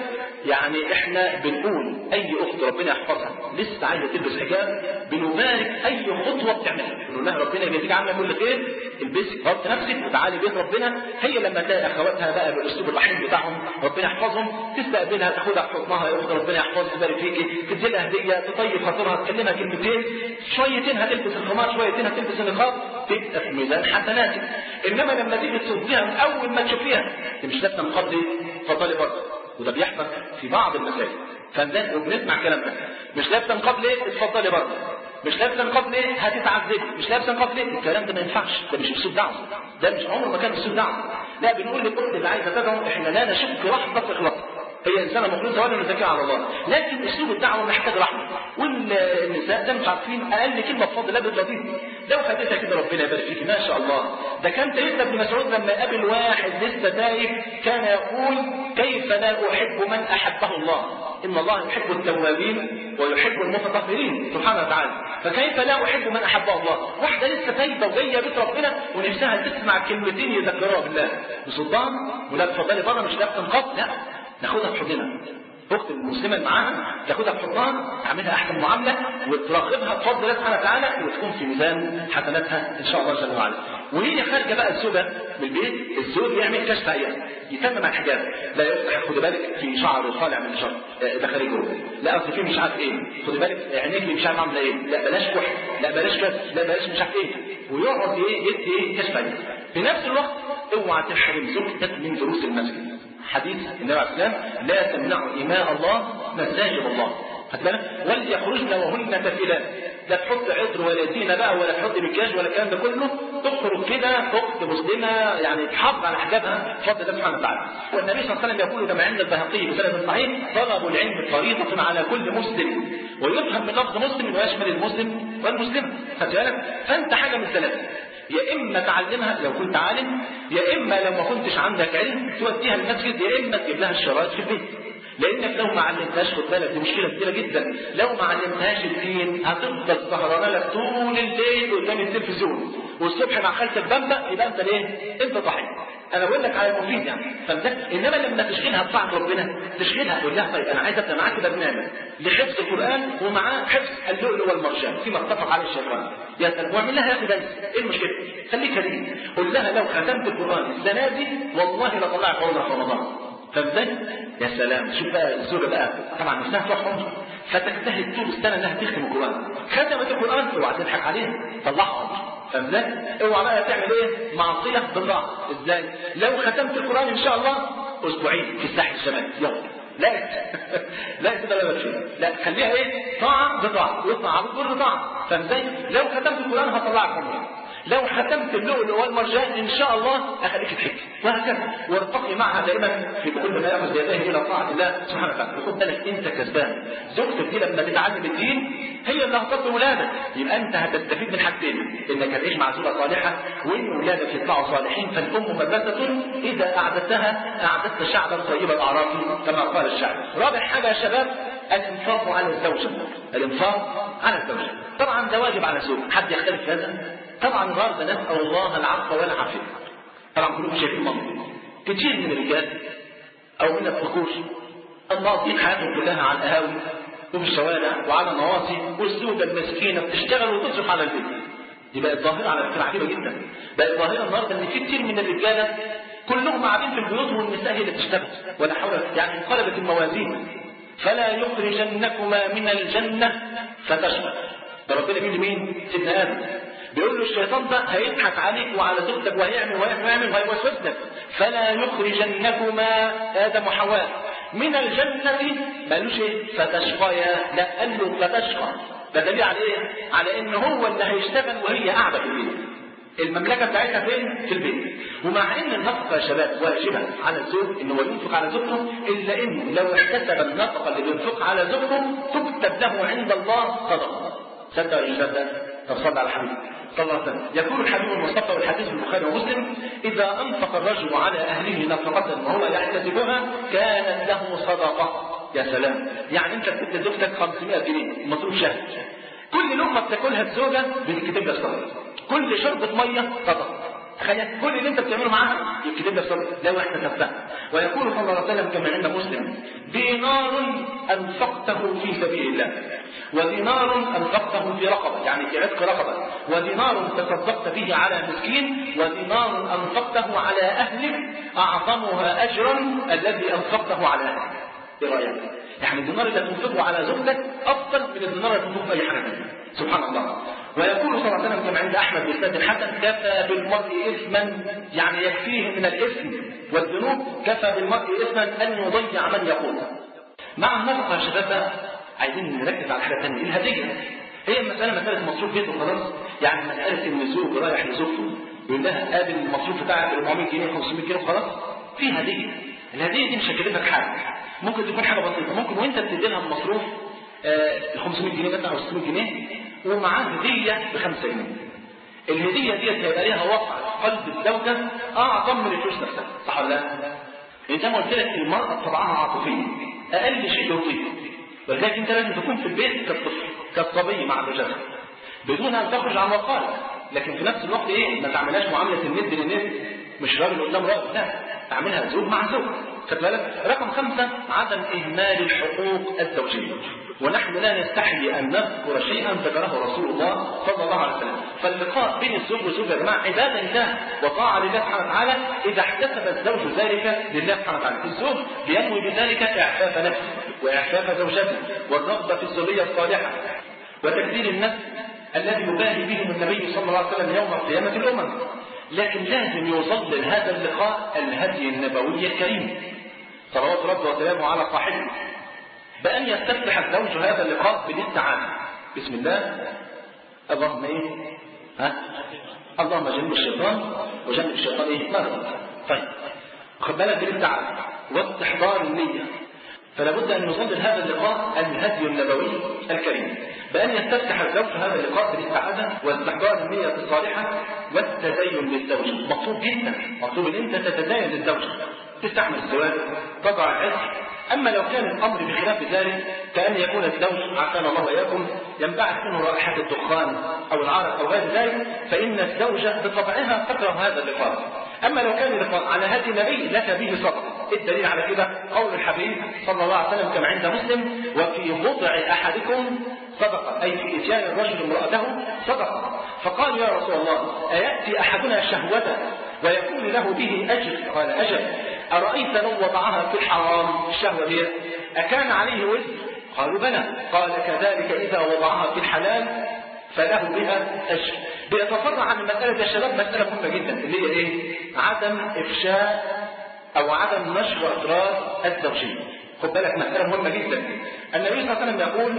يعني احنا بنقول اي اخت ربنا يحفظها لسه عايزه تلبس حجاب بنبارك اي خطوه بتعملها، بنقول لها ربنا يجزيك عنا كل خير، البسي غطي نفسك وتعالي بيت ربنا. هي لما تلاقي اخواتها بقى بالاسلوب الرحيم بتاعهم ربنا يحفظهم تستقبلها، تاخدها في حضنها، يا اخت ربنا يحفظك تبارك فيكي، تدي لها هديه، تطيب خاطرها، تكلمها كلمتين، شويتين هتلبس الخمار، شويتين هتلبس النقاب، تبقى في ميزان حسناتك. انما لما تيجي تصديها من اول ما تشوفيها انت مش لابسه نقاب ليه؟ اتفضلي بره. وده بيحصل في بعض المساجد، فنزل وبنسمع الكلام ده، مش لابسه نقاب ليه؟ اتفضلي بره. مش لابسه نقاب ليه؟ هتتعذبي. مش لابسه نقاب ليه؟ الكلام ده ما ينفعش، ده مش اسلوب دعوه، ده مش عمره ما كان اسلوب دعوه. لا، بنقول للأخت اللي عايزه تدعو احنا لا نشك لحظه في اخلاصها، هي انسانه مخلصه ولا نزكيها على الله، لكن اسلوب الدعوه محتاج رحمه. والنساء ده مش عارفين اقل كلمه بفضل الله باللطيف، لو خدتها كده ربنا يبارك فيكي ما شاء الله. ده كان سيدنا ابن مسعود لما يقابل واحد لسه تايه كان يقول كيف لا احب من احبه الله، ان الله يحب التوابين ويحب المتطهرين سبحانه وتعالى، فكيف لا احب من احبه الله. واحده لسه تايبه وجايه بيت ربنا ونفسها تسمع كلمتين يذكروها بالله بسلطان، ولا اتفضلي بره مش لابسه نقاب، لا ناخدها في حضنها. اخت المسلمه اللي معاها تاخدها في حضنها، تعملها احسن معامله وتراقبها بفضل الله سبحانه وتعالى وتكون في ميزان حسناتها ان شاء الله جل وعلا. وهي خارجه بقى الزوجه من البيت، الزوج يعمل كشف عيان، يتمم على الحجاب، لا يفتح خدي بالك في شعر طالع من الشعر داخلي جوه، لا اصل في مش عارف ايه، خدي بالك عينيك مش عارف عامله ايه، لا بلاش كحل، لا بلاش كذا، لا بلاش مش عارف ايه، ويقعد ايه يدي ايه كشف عيان. في نفس الوقت اوعى تحرم زوجتك من دروس المسجد. حديث النبي عليه الصلاه والسلام لا تمنعوا إماء الله مساجد الله، خد بالك، وليخرجن وهن تفلات، لا تحط عطر ولا زينه بقى ولا تحط مكياج ولا الكلام ده كله، تخرج كده اخت مسلمه يعني تحافظ على حجابها بفضل الله سبحانه وتعالى. والنبي صلى الله عليه وسلم يقول كما عند البيهقي بسند صحيح طلب العلم فريضه على كل مسلم، ويفهم من لفظ مسلم ويشمل المسلم والمسلمه، خد بالك. فانت حاجه من ثلاثه، يا اما تعلمها لو كنت عالم، يا اما لو ما كنتش عندك علم توديها المسجد، يا اما تجيب لها الشرايط في البيت. لانك لو ما علمتهاش خد بالك دي مشكله كبيره جدا، لو ما علمتهاش الدين هتفضل سهرانه لك طول الليل قدام التلفزيون، والصبح مع خالتك بامبا يبقى انت ليه؟ انت ضحيه. انا بقول لك على المفيد يعني، فهمت؟ انما لما تشغلها بطاعه ربنا، تشغلها تقول لها طيب انا عايز ابدا معاك برنامج لحفظ القران ومعاه حفظ اللؤلؤ والمرجان فيما اتفق عليه الشيطان، يا سلام، واعمل لها يا اخي بس ايه المشكله؟ خليك هديه، قول لها لو ختمت القران السنه دي والله لطلعك عمره في رمضان. فازاي؟ يا سلام، شوف بقى الزوجه بقى طبعا نفسها تروح عمره فتجتهد طول السنه انها تختم القران، ختمت القران اوعى تضحك عليها طلعها عمره. فازاي؟ اوعى بقى تعمل ايه؟ معصيه بالطاعه. ازاي؟ لو ختمت القران ان شاء الله اسبوعين في الساحل الشمالي يلا لا لا كده لا بشيء، لا خليها ايه؟ طاعه بطاعه وطاعه بكل طاعه. فازاي؟ لو ختمت القران هطلعك عمره، لو ختمت اللؤلؤ والمرجان ان شاء الله اخليك تحج، وهكذا. وارتقي معها دائما في كل ما ياخذ بيديه الى طاعه الله سبحانه وتعالى. خد بالك انت كسبان، زوجتك دي لما تتعلم الدين هي اللي هتربي ولادك، يبقى انت هتستفيد من حاجتين، انك هتعيش مع زوجه صالحه وان ولادك يطلعوا صالحين. فالام مدرسه اذا اعددتها اعددت شعبا طيب الاعراف كما قال الشاعر. رابع حاجه يا شباب الانفاق على الزوجه، الانفاق على الزوجه طبعا ده واجب على الزوج، حد يختلف في هذا؟ طبعا النهارده نسال الله العفو والعافيه، طبعا كلكم شايفين المنظر، كتير من الرجال او من الذكور الناقضين حياتهم كلها على القهاوي وفي الشوارع وعلى النواصي، والزوجه المسكينه بتشتغل وتصرف على البيت. دي بقت ظاهره على فكره عجيبه جدا، بقت ظاهره النهارده ان في كتير من الرجاله كلهم قاعدين في البيوت والنساء هي اللي بتشتغل، ولا حول يعني انقلبت الموازين. فلا يخرجنكما من الجنه فتشقى. ده ربنا بيقول لمين؟ سيدنا ادم، بيقول له الشيطان ده هيضحك عليك وعلى زوجتك وهيعمل وهيعمل وهيعمل وهيوسوس لك. فلا يخرجنكما ادم وحواء من الجنه، ما قالوش ايه؟ فتشقيا، لا قال له فتشقى. ده دليل على ايه؟ على ان هو اللي هيشتغل وهي قاعده في البيت. المملكه بتاعتها فين؟ في البيت. ومع ان النفقه يا شباب واجبه على الزوج انه ينفق على زوجته، الا انه لو احتسب النفقه اللي بينفقها على زوجته تكتب له عند الله صدقه. صدق ولا مش صدق؟ طب صلى على الحبيب صلى الله عليه وسلم. يقول الحبيب المصطفى والحديث في البخاري ومسلم اذا انفق الرجل على اهله نفقه وهو يحتسبها كانت له صدقه. يا سلام، يعني انت بتدي زوجتك خمسمائة جنيه مصروف شهر، كل لقمه بتاكلها الزوجه بتكتب لك صدقه، كل شربة ميه صدقه، تخيل كل اللي انت بتعمله معاها يكتب لك صدقه لو احتسبتها. ويقول صلى الله عليه وسلم كما عند مسلم: دينار انفقته في سبيل الله، ودينار انفقته في رقبه يعني في عتق رقبه، ودينار تصدقت به على مسكين، ودينار انفقته على اهلك اعظمها اجرا الذي انفقته على اهلك. ايه رايك؟ يعني الدينار اللي تنفقه على زوجتك افضل من الدينار اللي تنفقه في اي حاجه ثانيه. سبحان الله. ويقول صلى الله عليه وسلم كما عند احمد بإسناد حسن: كفى بالمرء اثما، يعني يكفيه من الاثم والذنوب، كفى بالمرء اثما ان يضيع من يقول. مع النفقه يا شباب عايزين نركز على حاجه ثانيه، الهديه. هي المساله مساله مصروف بيت وخلاص، يعني مساله ان الزوج رايح لزوجته يقول لها قابل المصروف بتاعك أربعمائة جنيه خمسمائة جنيه وخلاص، في هديه. الهديه دي مش هتكلفك حاجه، ممكن تكون حاجه بسيطه، ممكن وانت بتدي لها المصروف ال خمسمائة جنيه مثلا او ستمائة جنيه ومعاه هديه ب خمسة جنيه. الهديه دي هيبقى ليها وقع في قلب الزوجه اعظم من الفلوس نفسها، صح ولا لا؟ انت ما قلت لك المراه طبعها عاطفيه، اقل شيء لطيف، ولذلك انت لازم تكون في البيت كالطفل كالصبي مع زوجتك بدون ان تخرج عن وقارك، لكن في نفس الوقت ايه؟ ما تعملهاش معامله الند للند، مش راجل قدام راجل، لا، تعملها زوج مع زوج. خد بالك؟ رقم خمسه: عدم اهمال الحقوق الزوجيه. ونحن لا نستحي ان نذكر شيئا ذكره رسول الله صلى الله عليه وسلم. فاللقاء بين الزوج والزوجه يا جماعه عباده لله وطاعه لله سبحانه وتعالى اذا احتسب الزوج ذلك لله سبحانه وتعالى. الزوج بينوي بذلك اعفاف نفسه واعفاف زوجته والرغبه في الذريه الصالحه وتكثير النفس الذي يباهي بهم النبي صلى الله عليه وسلم يوم القيامه الامم. لكن لازم يظلل هذا اللقاء الهدي النبوي الكريم صلوات ربه وسلامه على صاحبه، بأن يستفتح الزوج هذا اللقاء بالاستعانة. بسم الله، اللهم ايه؟ ها؟ اللهم جنب الشيطان وجنب الشيطان ايه؟ ما رضى. طيب، خد بالك بالاستعانة واستحضار النية. فلا بد أن يظلل هذا اللقاء الهدي النبوي الكريم بأن يستفتح الزوج هذا اللقاء بالاستعانة واستحضار النية الصالحة والتزين للزوج. مطلوب جدا، مطلوب ان انت تتزين للزوج، تستحمل الزواج، تضع العزم. أما لو كان الأمر بخلاف ذلك كأن يكون الزوج عافانا الله وإياكم ينبعث منه رائحة الدخان أو العرق أو غير ذلك، فإن الزوجة بطبعها تكره هذا اللقاء. أما لو كان اللقاء على هدي النبي لك به صدقة. الدليل على كده قول الحبيب صلى الله عليه وسلم كما عند مسلم: وفي بضع أحدكم صدقة، أي في إتيان الرجل امرأته صدقة. فقال: يا رسول الله، أيأتي أحدنا شهوته ويكون له به أجر؟ قال: أجل. أرأيت لو وضعها في الحرام الشهوة دي أكان عليه وزر؟ قالوا: بلى. قال: كذلك إذا وضعها في الحلال فله بها أجر. بيتفرع عن المسألة يا شباب مسألة مهمة جدا اللي هي إيه؟ عدم إفشاء أو عدم نشر أسرار الزوجية. خد بالك مسألة مهمة جدا. النبي صلى الله عليه وسلم يقول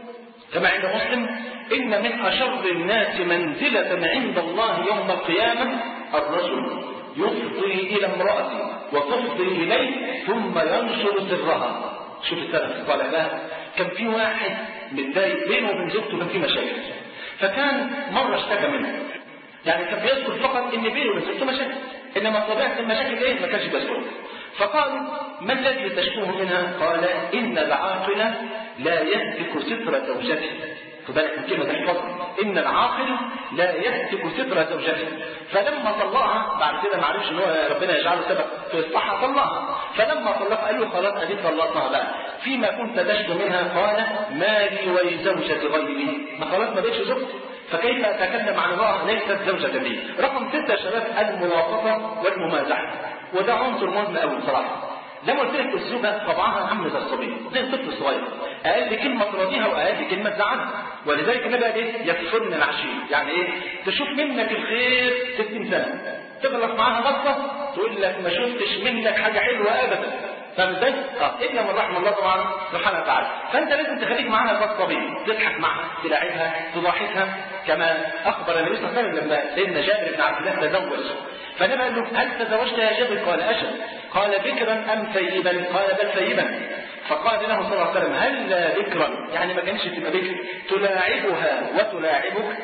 كما عند مسلم: إن من أشر الناس منزلة عند الله يوم القيامة الرجل يفضي إلى امرأته وتفضي إليه ثم ينشر سرها. شوف السلف الصالح ده، كان في واحد متضايق بينه وبين زوجته، كان في مشاكل، فكان مرة اشتكى منه، يعني كان بيذكر فقط إن بينه وبين زوجته مشاكل، إنما طبيعة المشاكل إيه؟ ما كانش بيذكر. فقالوا: ما الذي تشكوه منها؟ قال: إن العاقل لا يهتك ستر زوجته. فبالك من كلمة الحفظ: إن العاقل لا يهتك ستر زوجته. فلما طلقها بعد كده ما عرفش ان هو ربنا يجعله سبب في اصلاحها، طلقها. فلما طلقها قال له: خلاص اديك طلقتها بقى، فيما كنت تشكو منها قال: مالي ولزوجة غيري. ما خلاص ما بقتش زوجتي، فكيف اتكلم عن امرأة ليست زوجة لي؟ رقم ستة يا شباب: الملاطفة والممازحة، وده عنصر مهم قوي بصراحة. زي ما قلت لك الزوجة طبعها عامله زي الصبي، زي الطفل الصغير، اقل كلمه تراضيها واقل كلمه تزعلها. ولذلك النبي قال ايه؟ يكفرن العشير، يعني ايه؟ تشوف منك الخير ستين سنه، تغلط معاها غلطه تقول لك ما شفتش منك حاجه حلوه ابدا. فاهم ازاي؟ اه الا من رحم الله طبعا سبحانه وتعالى. فانت لازم تخليك معاها كالصبي، تضحك معها، تلاعبها، تضاحكها، كما اخبر النبي صلى الله عليه وسلم لما سيدنا جابر بن عبد الله تزوج، فالنبي قال له: هل تزوجت يا جابر؟ قال: أجل. قال: بكرا أم ثيبا؟ قال: بل ثيبا. فقال له صلى الله عليه وسلم: هل بكرا؟ يعني ما كانش تبقى بكر تلاعبها وتلاعبك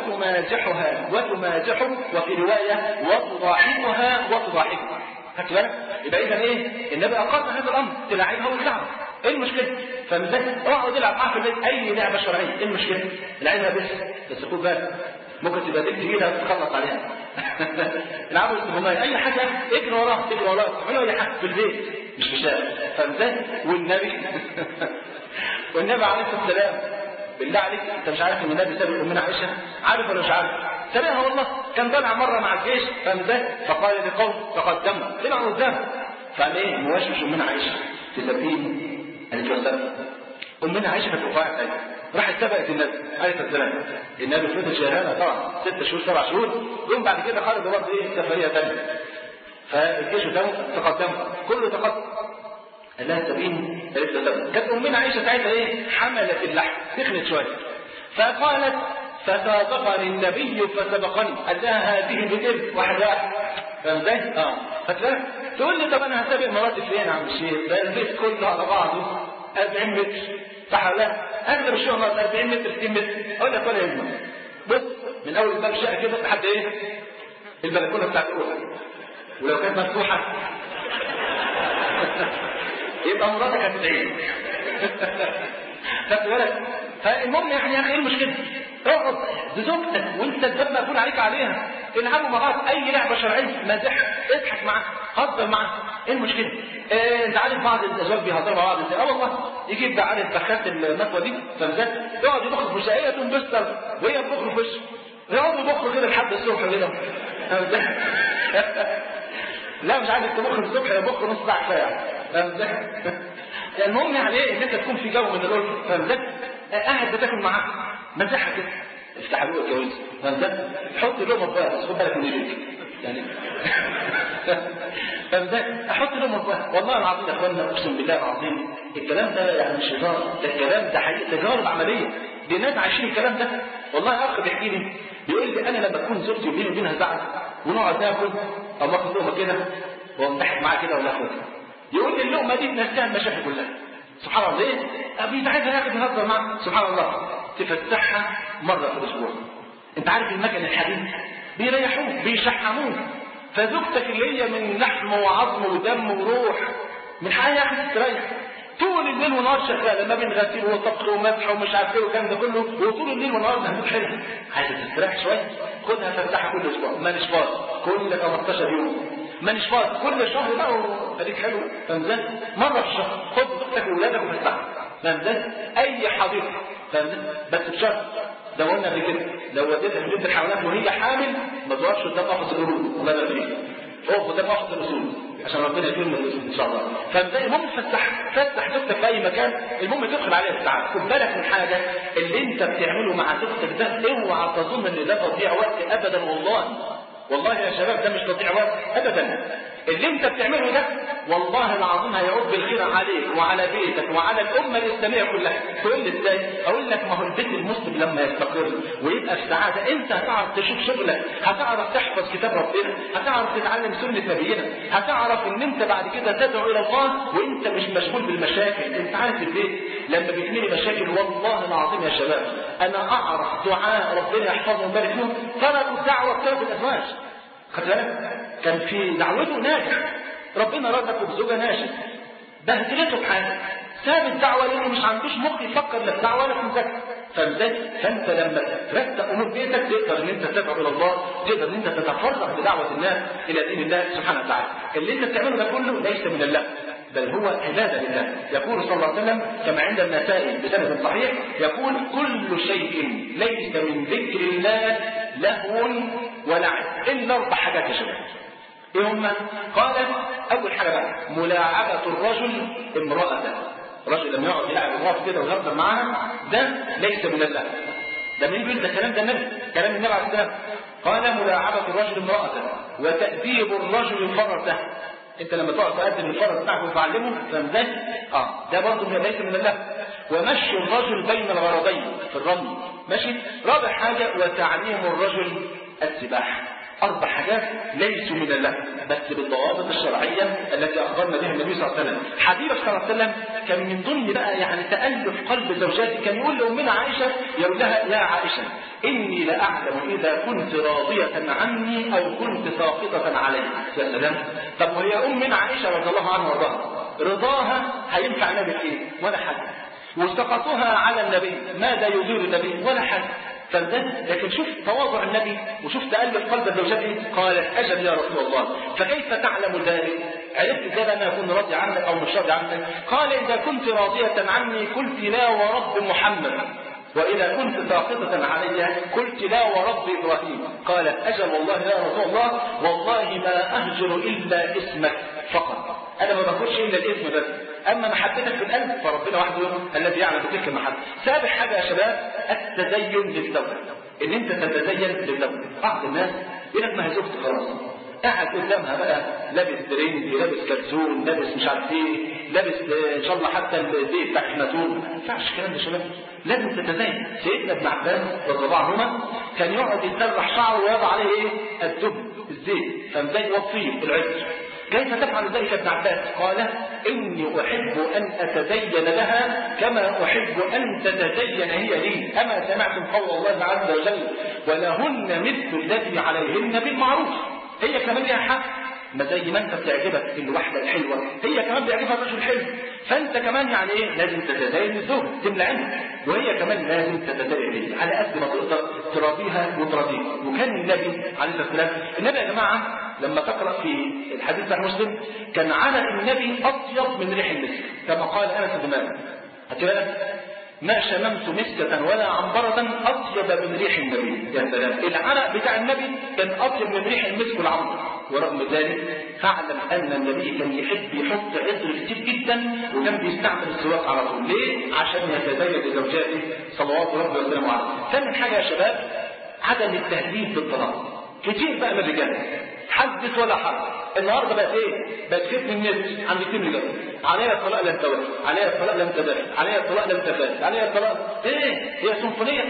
وتمازحها وتمازحك، وفي رواية وتضاحكها وتضاحكك. خدت بالك؟ يبقى إذا إيه؟ النبي أقر هذا الأمر، تلاعبها وتلعبها. ايه المشكله؟ فمثلا اقعد العب معاها في البيت اي لعبه شرعيه، ايه المشكله؟ العبها بس بس خد بالك ممكن تبقى دي تجيلها تخلص عليها، العبوا استغماية اي حاجه اجري وراه اجري وراه اعملوا اي حاجه في البيت مش في الشارع. فازاي والنبي والنبي عليه الصلاه والسلام بالله عليك انت مش عارف ان النبي سابق امنا عائشه؟ عارف ولا مش عارف؟ سابقها والله. كان طالع مره مع الجيش فاهم ازاي؟ فقال لقوم تقدموا طلع قدام فقال ايه موشوش امنا عائشه تسبيني قالت له سبق امنا عائشه كانت رفيعه قوي راحت سبقت النبي عليه السلام. النبي فضل شهرانه طبعا ست شهور سبع شهور يوم بعد كده خرجوا برضه ايه سفريه ثانيه فالجيش ده تقدم كله تقدم قال لها سبقيني قالت له سبق. كانت امنا عائشه ساعتها ايه حملت اللحم سخنت شويه فقالت فسابقني النبي فسبقني قال لها هذه بتلك واحد واحد فاهم ازاي؟ اه فتلاقي تقول لي طب انا هسابق مراتي فين يا عم الشيخ؟ ده البيت كله على بعضه أربعين متر صح ولا لا؟ اغلب الشغل أربعين متر ستين متر اقول لك ولا يهمك بص من اول باب الشقه كده لحد ايه؟ البلكونه بتاعت الاوضه ولو كانت مفتوحه يبقى مراتك هتدعي خدت بالك؟ فالمهم يعني يا اخي ايه المشكله؟ اقعد بزوجتك وانت الباب مقفول عليك عليها العبوا مع بعض اي لعبه شرعيه مازحها اضحك معاها هزر معاها ايه المشكله؟ إيه انت عارف بعض الازواج بيهزروا مع بعض ازاي؟ اه والله يجيب ده عارف بخات المكوه دي فازاي؟ يقعد يبخر في شقيه تنبسط وهي بتبخر في وشه يقعدوا يبخروا كده لحد الصبح كده لا مش عايز تبخر الصبح يبخر نص ساعه كفايه فاهم ازاي؟ المهم يعني ايه ان انت تكون في جو من الالفه فاهم ازاي؟ قاعد بتاكل معاه مزحها كده افتح له الجواز فاهم ازاي؟ حط له مطبخ بس خد بالك من ايدك يعني فاهم ازاي؟ احط له مطبخ والله العظيم يا اخوانا اقسم بالله العظيم الكلام ده يعني مش هزار ده الكلام ده حقيقه تجارب عمليه دي ناس عايشين الكلام ده والله اخ بيحكي لي بيقول لي انا لما تكون زوجتي وبيني وبينها زعل ونقعد ناكل او ناخد لقمه كده وامتحك معاها كده ولا اخدها يقول لي اللقمه دي بنساها المشاكل كلها سبحان الله ليه؟ ابي عايزها ياخد يهزر معاها سبحان الله تفتحها مره في الاسبوع انت عارف المكن الحديد بيريحوه بيشحموه فزوجتك اللي هي من لحم وعظم ودم وروح من حقها يا اخي تستريح طول الليل والنهار شغاله ما بين غسيل وطبخ ومسح ومش عارف ايه والكلام ده كله وطول الليل والنهار مهدود حلو عايزه تستريح شويه خدها فتحها كل اسبوع مانيش فاضي كل خمستاشر يوم مانيش فاضي كل شهر بقى خليك حلو فاهم ازاي؟ مره في الشهر خد زوجتك واولادك وفتحها فاهم ازاي؟ اي حديقه فاهم ازاي؟ بس بشرط ده قلنا قبل كده لو وديتها في بيت الحيوانات وهي حامل ما تقفش قدام قفص القرود الله يبارك فيك اقف قدام قفص الاسود عشان ربنا يكرم الاسود ان شاء الله فاهم ازاي؟ المهم تفتح فتح زوجتك في اي مكان المهم تدخل عليها الساعات خد بالك من حاجه اللي انت بتعمله مع زوجتك ده اوعى تظن ان ده تضييع وقت ابدا والله والله يا شباب ده مش تضييع وقت ابدا اللي انت بتعمله ده والله العظيم هيعود بالخير عليك وعلى بيتك وعلى الامه الاسلاميه كلها تقول لي ازاي؟ اقول لك ما هو البيت المسلم لما يستقر ويبقى في سعاده انت هتعرف تشوف شغلك هتعرف تحفظ كتاب ربنا هتعرف تتعلم سنه نبينا هتعرف ان انت بعد كده تدعو الى الله وانت مش مشغول بالمشاكل انت عارف البيت لما بيتملي مشاكل والله العظيم يا شباب انا اعرف دعاء ربنا يحفظهم ويبارك فيهم تركوا الدعوه بسبب الازواج خد بالك كان في دعوته ناجح ربنا رزقه بزوجه ناجح بهدلته بحاجه ساب الدعوه لانه مش عندوش مخ يفكر لا في دعوه ولا في مذاكره فازاي؟ فانت لما ترتب امور بيتك تقدر ان انت تدعو الى الله تقدر ان انت تتفرغ بدعوه الناس الى دين الله سبحانه وتعالى اللي انت بتعمله ده كله ليس من الله بل هو عباده لله يقول صلى الله عليه وسلم كما عند النسائي بسند صحيح يقول كل شيء ليس من ذكر الله لهو ولعب الا اربع حاجات يا شباب ايه هم؟ قال اول حاجه بقى ملاعبه الرجل امراته رجل لما يقعد يلعب امراته كده ويهزر معاها ده ليس من الله ده مين بيقول ده كلام ده النبي كلام النبي عليه السلام قال ملاعبه الرجل امراته وتأديب الرجل فرسه انت لما تقعد تقدم الفرس بتاعك وتعلمه فاهم ازاي؟ اه ده برضه ليس من الله ومشي الرجل بين الغرضين في الرمي ماشي رابع حاجه وتعليم الرجل السباحه اربع حاجات ليسوا من الله بس بالضوابط الشرعيه التي اخبرنا بها النبي صلى الله عليه وسلم حبيبك صلى الله عليه وسلم كان من ضمن بقى يعني تالف قلب زوجاته كان يقول لامنا عائشه يقول لها يا عائشه اني لاعلم اذا كنت راضيه عني او كنت ساقطه علي يا سلام طب وهي امنا عائشه رضي الله عنها وارضاها رضاها هينفع النبي ايه ولا حاجه وسقطها على النبي ماذا يضير النبي ولا حاجه فده لكن شوف تواضع النبي وشوف تألف قلب زوجته، قالت أجل يا رسول الله. فكيف تعلم ذلك؟ عرفت ازاي انا اكون راضي عنك او مش راضي عنك؟ قال اذا كنت راضية عني قلت لا ورب محمد، وإذا كنت ساقطة علي قلت لا ورب إبراهيم. قالت أجل والله يا رسول الله، والله ما أهجر إلا اسمك فقط، أنا ما بقولش إلا الاسم بس، أما محبتك في القلب فربنا وحده الذي يعلم تلك المحبة. سابع حاجة يا شباب التدين للزوجة، إن أنت تتدين للزوجة. بعض الناس يقول لك ما هي زوجتي خلاص، قاعد قدامها بقى لابس تريندي، لابس كلسون، لابس مش عارف ايه، لابس ان شاء الله حتى الزي بتاع الناتون. ما ينفعش الكلام ده يا شباب، لازم تتزين. سيدنا ابن عباس رضي الله عنهما كان يقعد يسرح شعره ويضع عليه ايه؟ الدهن، الزيت، فمزين يوفيه العطر. كيف تفعل ذلك ابن عباس؟ قال إني أحب أن أتدين لها كما أحب أن تتدين هي لي. أما سمعتم قول الله عز وجل ولهن مثل الذي عليهن بالمعروف. هي كمان لها حق، ما زي ما انت بتعجبك الوحده الحلوه هي كمان بيعجبها الرجل الحلو، فانت كمان يعني ايه لازم تتدين للزوج، تملى عينك، وهي كمان لازم تتدين ليه على قد ما تقدر تراضيها وتراضيها. وكان النبي عليه الصلاه والسلام، النبي يا جماعه لما تقرا في الحديث بتاع مسلم كان عرق النبي اطيب من ريح المسك، كما قال انس بن مالك. هات بالك ما شممت مسكة ولا عنبرة أطيب من ريح النبي. يا سلام، العرق بتاع النبي كان أطيب من ريح المسك والعنبر. ورغم ذلك فاعلم أن النبي كان يحب يحط عطر كتير جدا، وكان بيستعمل السواك على طول. ليه؟ عشان يتزين لزوجاته صلوات ربي وسلامه عليه. ثاني حاجة يا شباب عدم التهديد بالطلاق. كتير بقى من الرجال حدث ولا حرج. النهارده بقت ايه؟ بقت فتن النت عند كتير من الرجال. عليها الطلاق لن توافق، عليها الطلاق لن تدافع، عليها الطلاق لن تفاز، عليها الطلاق ايه؟ هي سيمفونيه.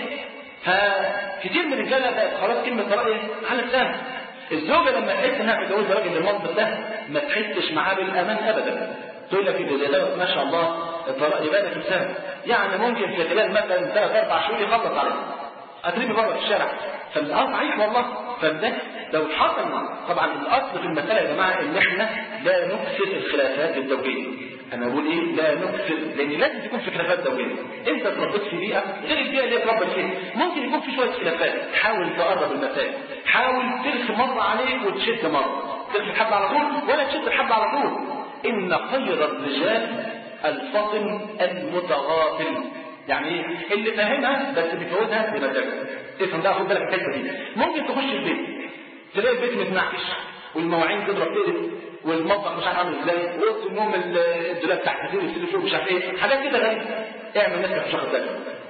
فكتير من الرجاله بقت خلاص كلمه طلاق ايه؟ على لسانها. الزوجه لما تحس انها متجوزه راجل المنظر ده ما تحسش معاه بالامان ابدا. تقول لك اللي ده ما شاء الله الطلاق يبقى في لسانه، يعني ممكن في خلال مثلا ثلاث اربع شهور يخلص عليه. هترمي بره في الشارع. فالآن صحيح والله. فده لو حصل طبعا الاصل في المساله يا جماعه ان احنا لا نكثر الخلافات الزوجيه. انا بقول ايه؟ لا نكثر، لان لازم تكون في خلافات زوجيه. انت اتربيت في بيئه غير البيئه اللي اتربيت فيها، ممكن يكون في شويه خلافات. حاول تقرب المسائل، حاول ترخي مره عليك وتشد مره، ترخي الحبل على طول ولا تشد الحبل على طول. ان خير الرجال الفطن المتغافل. يعني اللي فاهمها بس بيفوتها بمزاجها. تفهم ده، خد بالك الحته دي. ممكن تخش البيت تلاقي البيت متنعكش والمواعين تضرب تقلب والمطبخ مش عارف عامل ازاي واوضه النوم الدولاب تحت فيه والتليفون مش عارف ايه، حاجات كده غريبه. اعمل نفسك مش واخد بالك.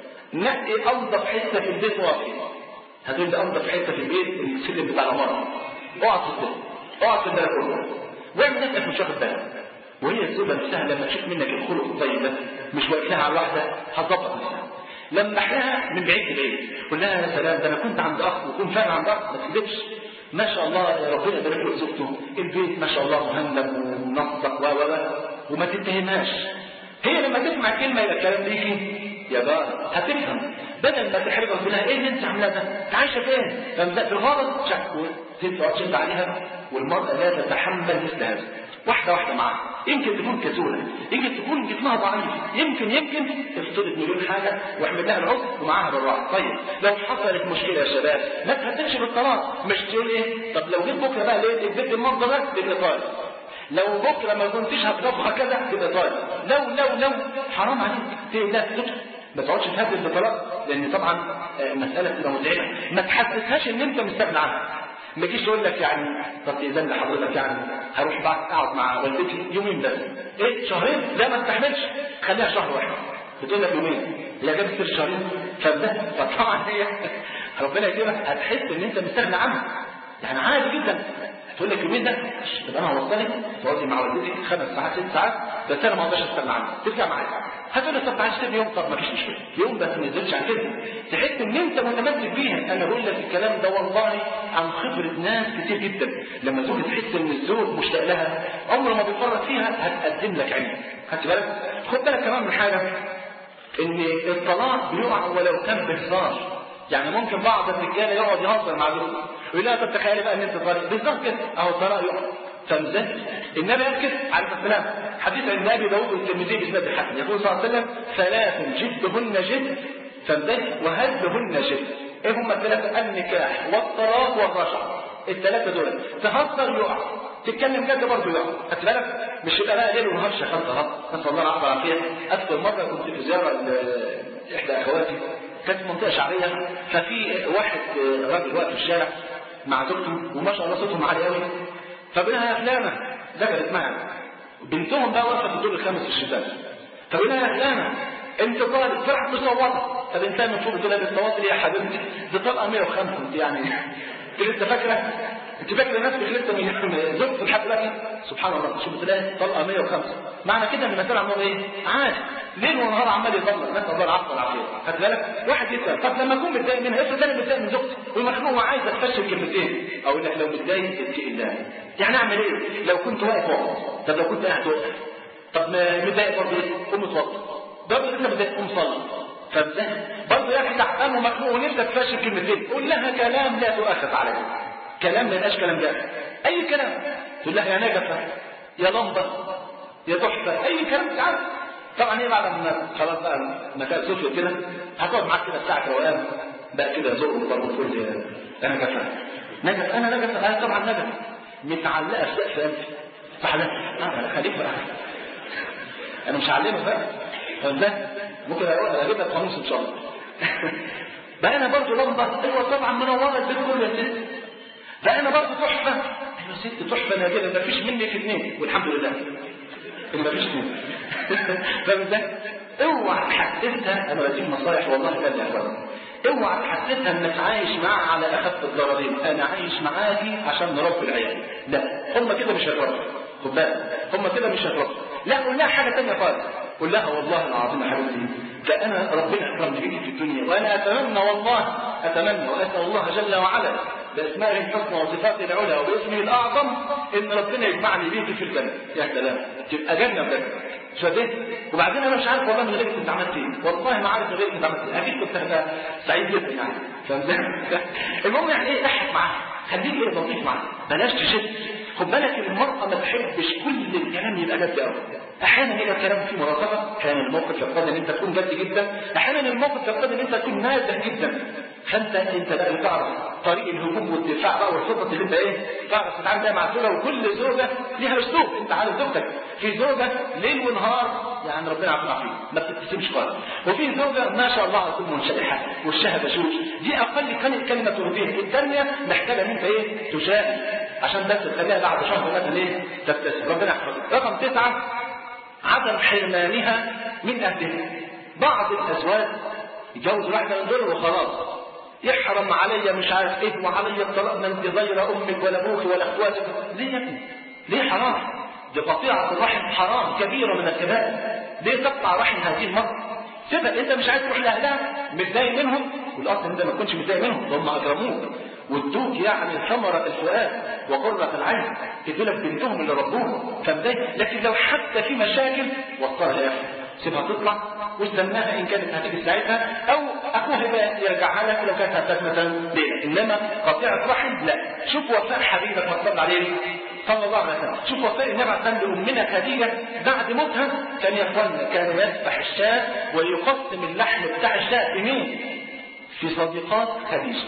نقي انضف حته في البيت واقف. هتقول لي انضف حته في البيت السلم بتاع العماره. اقعد في السلم، اقعد في البلكونه واعمل نفسك مش واخد بالك. وهي الزوجه نفسها لما تشوف منك الخلق الطيب ده مش واقفها على الواحده هتظبط نفسها. لما لها من بعيد لبعيد قول لها يا سلام ده انا كنت عند اخ وكنت فعلا عند اخ، ما تكذبش، ما شاء الله ربنا يبارك له زوجته، البيت ما شاء الله مهندم ومنظف و و وما تتهمهاش. هي لما تسمع كلمه يبقى الكلام ليكي يا جار هتفهم، بدل ما تحرجها تقول لها ايه اللي انت عاملاه ده؟ انت عايشه فين؟ فمزق في الغلط شك تقعد تشد عليها، والمراه لا تتحمل مثل هذا. واحده واحده معاها، يمكن تكون كسوله، يمكن تكون جسمها ضعيف، يمكن يمكن تفترض مليون حاجه واحمل لها العذر ومعاها بالراحه. طيب لو حصلت مشكله يا شباب ما تهددش بالطلاق، مش تقول ايه؟ طب لو جيت بكره بقى لقيت البيت المنظر ده بالاطار، لو بكره ما كنتش هتطبخ كذا بالاطار، لو لو لو حرام عليك لا تسكت، ما تقعدش تهدد بالطلاق، لان طبعا المساله بتبقى مزعجه. ما تحسسهاش ان انت مستغني عنها. ما تجيش تقول لك يعني طب اذا لحضرتك يعني هروح بعد اقعد مع والدتي يومين بس، ايه شهرين؟ لا ما استحملش، خليها شهر واحد. بتقول لك يومين، لا جابت سر شهرين، فده فطبعا هي ربنا يكرمك هتحس ان انت مستغني عنها. يعني عادي جدا تقول لك يومين ده تبقى انا هوصلك تقعدي مع والدتي خمس ساعات ست ساعات بس انا ما اقدرش استغنى عنها، ترجع معايا. هتقول لي طب تعالى تسيب يوم، طب ما فيش مشكله، يوم بس ما ينزلش عن كده، تحس ان انت متمسك بيها. انا بقول لك الكلام ده والله عن خبره ناس كتير جدا. لما تيجي تحس ان الزوج مشتاق لها عمره ما بيفرط فيها هتقدم لك عين. خدت بالك؟ خد بالك كمان من حاجه، ان الطلاق بيقع ولو كان بهزار. يعني ممكن بعض الرجاله يقعد يهزر مع زوجته ويقول لها طب تخيلي بقى ان انت طالق بالظبط كده اهو الطلاق يقع. فمزاج النبي قال كده عليه السلام، حديث عن النبي داوود والترمذي باسناد الحسن، يقول صلى الله عليه وسلم ثلاث جدهن جد فمزاج وهزهن جد. ايه هم الثلاثه؟ النكاح والطلاق والرجعه. الثلاثه دول تهزر يقع، تتكلم جد برضه يقع. خدت بالك؟ مش يبقى بقى ليل ونهار شغال طلاق. نسال الله العافيه والعافيه. اذكر مره كنت في زياره احدى اخواتي، كانت منطقه شعبيه، ففي واحد راجل واقف في الشارع مع زوجته وما شاء الله صوتهم عالي قوي، فبناها فلانه دخلت معنا، بنتهم بقى واقفه في الدور الخامس في الشباك، فبناها فلانه انت طالب فرحت مصوته، طب انت من فوق دول بالصوت ليه يا حبيبتي؟ دي طلقه مية وخمسة انت يعني انت فاكره؟ انت فاكره نفسك لسه من زوجتك لحد دلوقتي؟ سبحان الله، شوف تلاقي طلقه مية وخمسة، معنى كده ان المسألة عمره ايه؟ عادي، ليل ونهار عمال يطلق، نسال الله العفو والعافيه. خد بالك؟ واحد يسال طب لما اكون متضايق منها، افرض انا متضايق من زوجتي ومخنوق وعايز اتفشل كلمتين، اقول لك لو متضايق اتقي الله. يعني اعمل ايه؟ لو كنت واقف واقف، طب لو كنت قاعد واقف، طب متضايق برضه ايه؟ قوم اتوضى، برضه انت متضايق قوم صلي. فازاي؟ برضه يا اخي تعبان ومخنوق ونفسك تفشل كلمتين، قول لها كلام لا تؤاخذ عليه. كلام ما يبقاش كلام جاهز، اي كلام تقول لها يا نجفه يا لمبه يا تحفه، اي كلام تعال. طبعا هي بعد ما خلاص بقى مسائل صفر كده هتقعد معاك كده ساعه روقان بقى كده ذوق وبرضه تقول لي انا نجفه نجفه انا نجفه انا طبعا نجفه متعلقه في سقف انفي فحلقت اه خليك بقى انا مش هعلمك بقى فده ممكن اجيب لك قاموس ان شاء الله. بقى انا برضه لمبه ايوه طبعا منوره البيت كله يا ست، بقى انا برضه تحفه ايوه ست تحفه نادره ما فيش مني في اثنين والحمد لله ان ما فيش اثنين. فاهم ازاي؟ اوعى تحسسها، انا بديك نصايح والله لا يا اخوان، اوعى تحسسها انك عايش معاها على اخف الضررين، انا عايش معاكي عشان نربي العيال، لا هم كده مش هيتربوا، خد بالك هم كده مش هيتربوا، لا قول لها حاجه ثانيه خالص، قول لها والله العظيم يا حبيبتي ده انا ربنا اكرمني بيكي في الدنيا، وانا اتمنى والله اتمنى واسال الله جل وعلا باسمائه الحسنى وصفاته العلى وباسمه الاعظم ان ربنا يجمعني بيكي في الجنه. يا سلام تبقى جنه بجد شايف؟ وبعدين انا مش عارف والله من غيرك كنت عملت ايه، والله ما عارف من غيرك كنت عملت ايه، اكيد كنت هبقى سعيد جدا يعني. فاهم ازاي؟ المهم يعني ايه، اضحك معاها، خليك ايه لطيف معاها، بلاش تشد. خد بالك المرأة ما تحبش كل الكلام يبقى جد قوي، احيانا يبقى الكلام فيه مراقبه، احيانا الموقف يقتضي ان انت تكون جد جدا، احيانا الموقف يقتضي ان انت تكون نازح جدا، فانت انت بقى تعرف طريق الهجوم والدفاع بقى والخطط اللي انت ايه تعرف تتعامل بيها مع الزوجه، وكل زوجه ليها اسلوب، انت عارف زوجتك في زوجه ليل ونهار يعني ربنا يعافينا فيه ما بتبتسمش خالص، وفي زوجه ما شاء الله على طول منشرحه وشها بشوش، دي اقل كلمه ترضيها، الثانيه محتاجه ان انت ايه تجاهد عشان بس تخليها بعد شهر مثلا ايه تبتسم. ربنا يحفظك. رقم تسعه عدم حرمانها من اهلها. بعض الازواج يتجوز واحده من دول وخلاص يحرم عليا مش عارف ايه وعليا الطلاق، ما انت غير امك ولا ابوك ولا اخواتك. ليه يا ابني؟ ليه حرام؟ دي قطيعه الرحم حرام كبيره من الكبائر. ليه تقطع رحم هذه المرأة؟ سيبها، انت مش عايز تروح لاهلها متضايق منهم، والاصل انت ما تكونش متضايق منهم، هم اكرموك وادوك يعني ثمرة الفؤاد وقرة العين، ادولك بنتهم اللي ربوهم فمضايق. لكن لو حتى في مشاكل وصلها يا اخي، سيبها تطلع واستناها ان كانت هتيجي ساعتها، او اخوها يرجعها لك لو كانت هتاك مثلا ليله. انما قطيعه رحم لا. شوف وفاء حبيبك وصلى عليه صلى الله عليه وسلم، شوف وفاء النبي عليه الصلاه والسلام لامنا خديجه بعد موتها، كان يقولنا كان يذبح الشاة ويقسم اللحم بتاع الشاة في مين؟ في صديقات خديجه،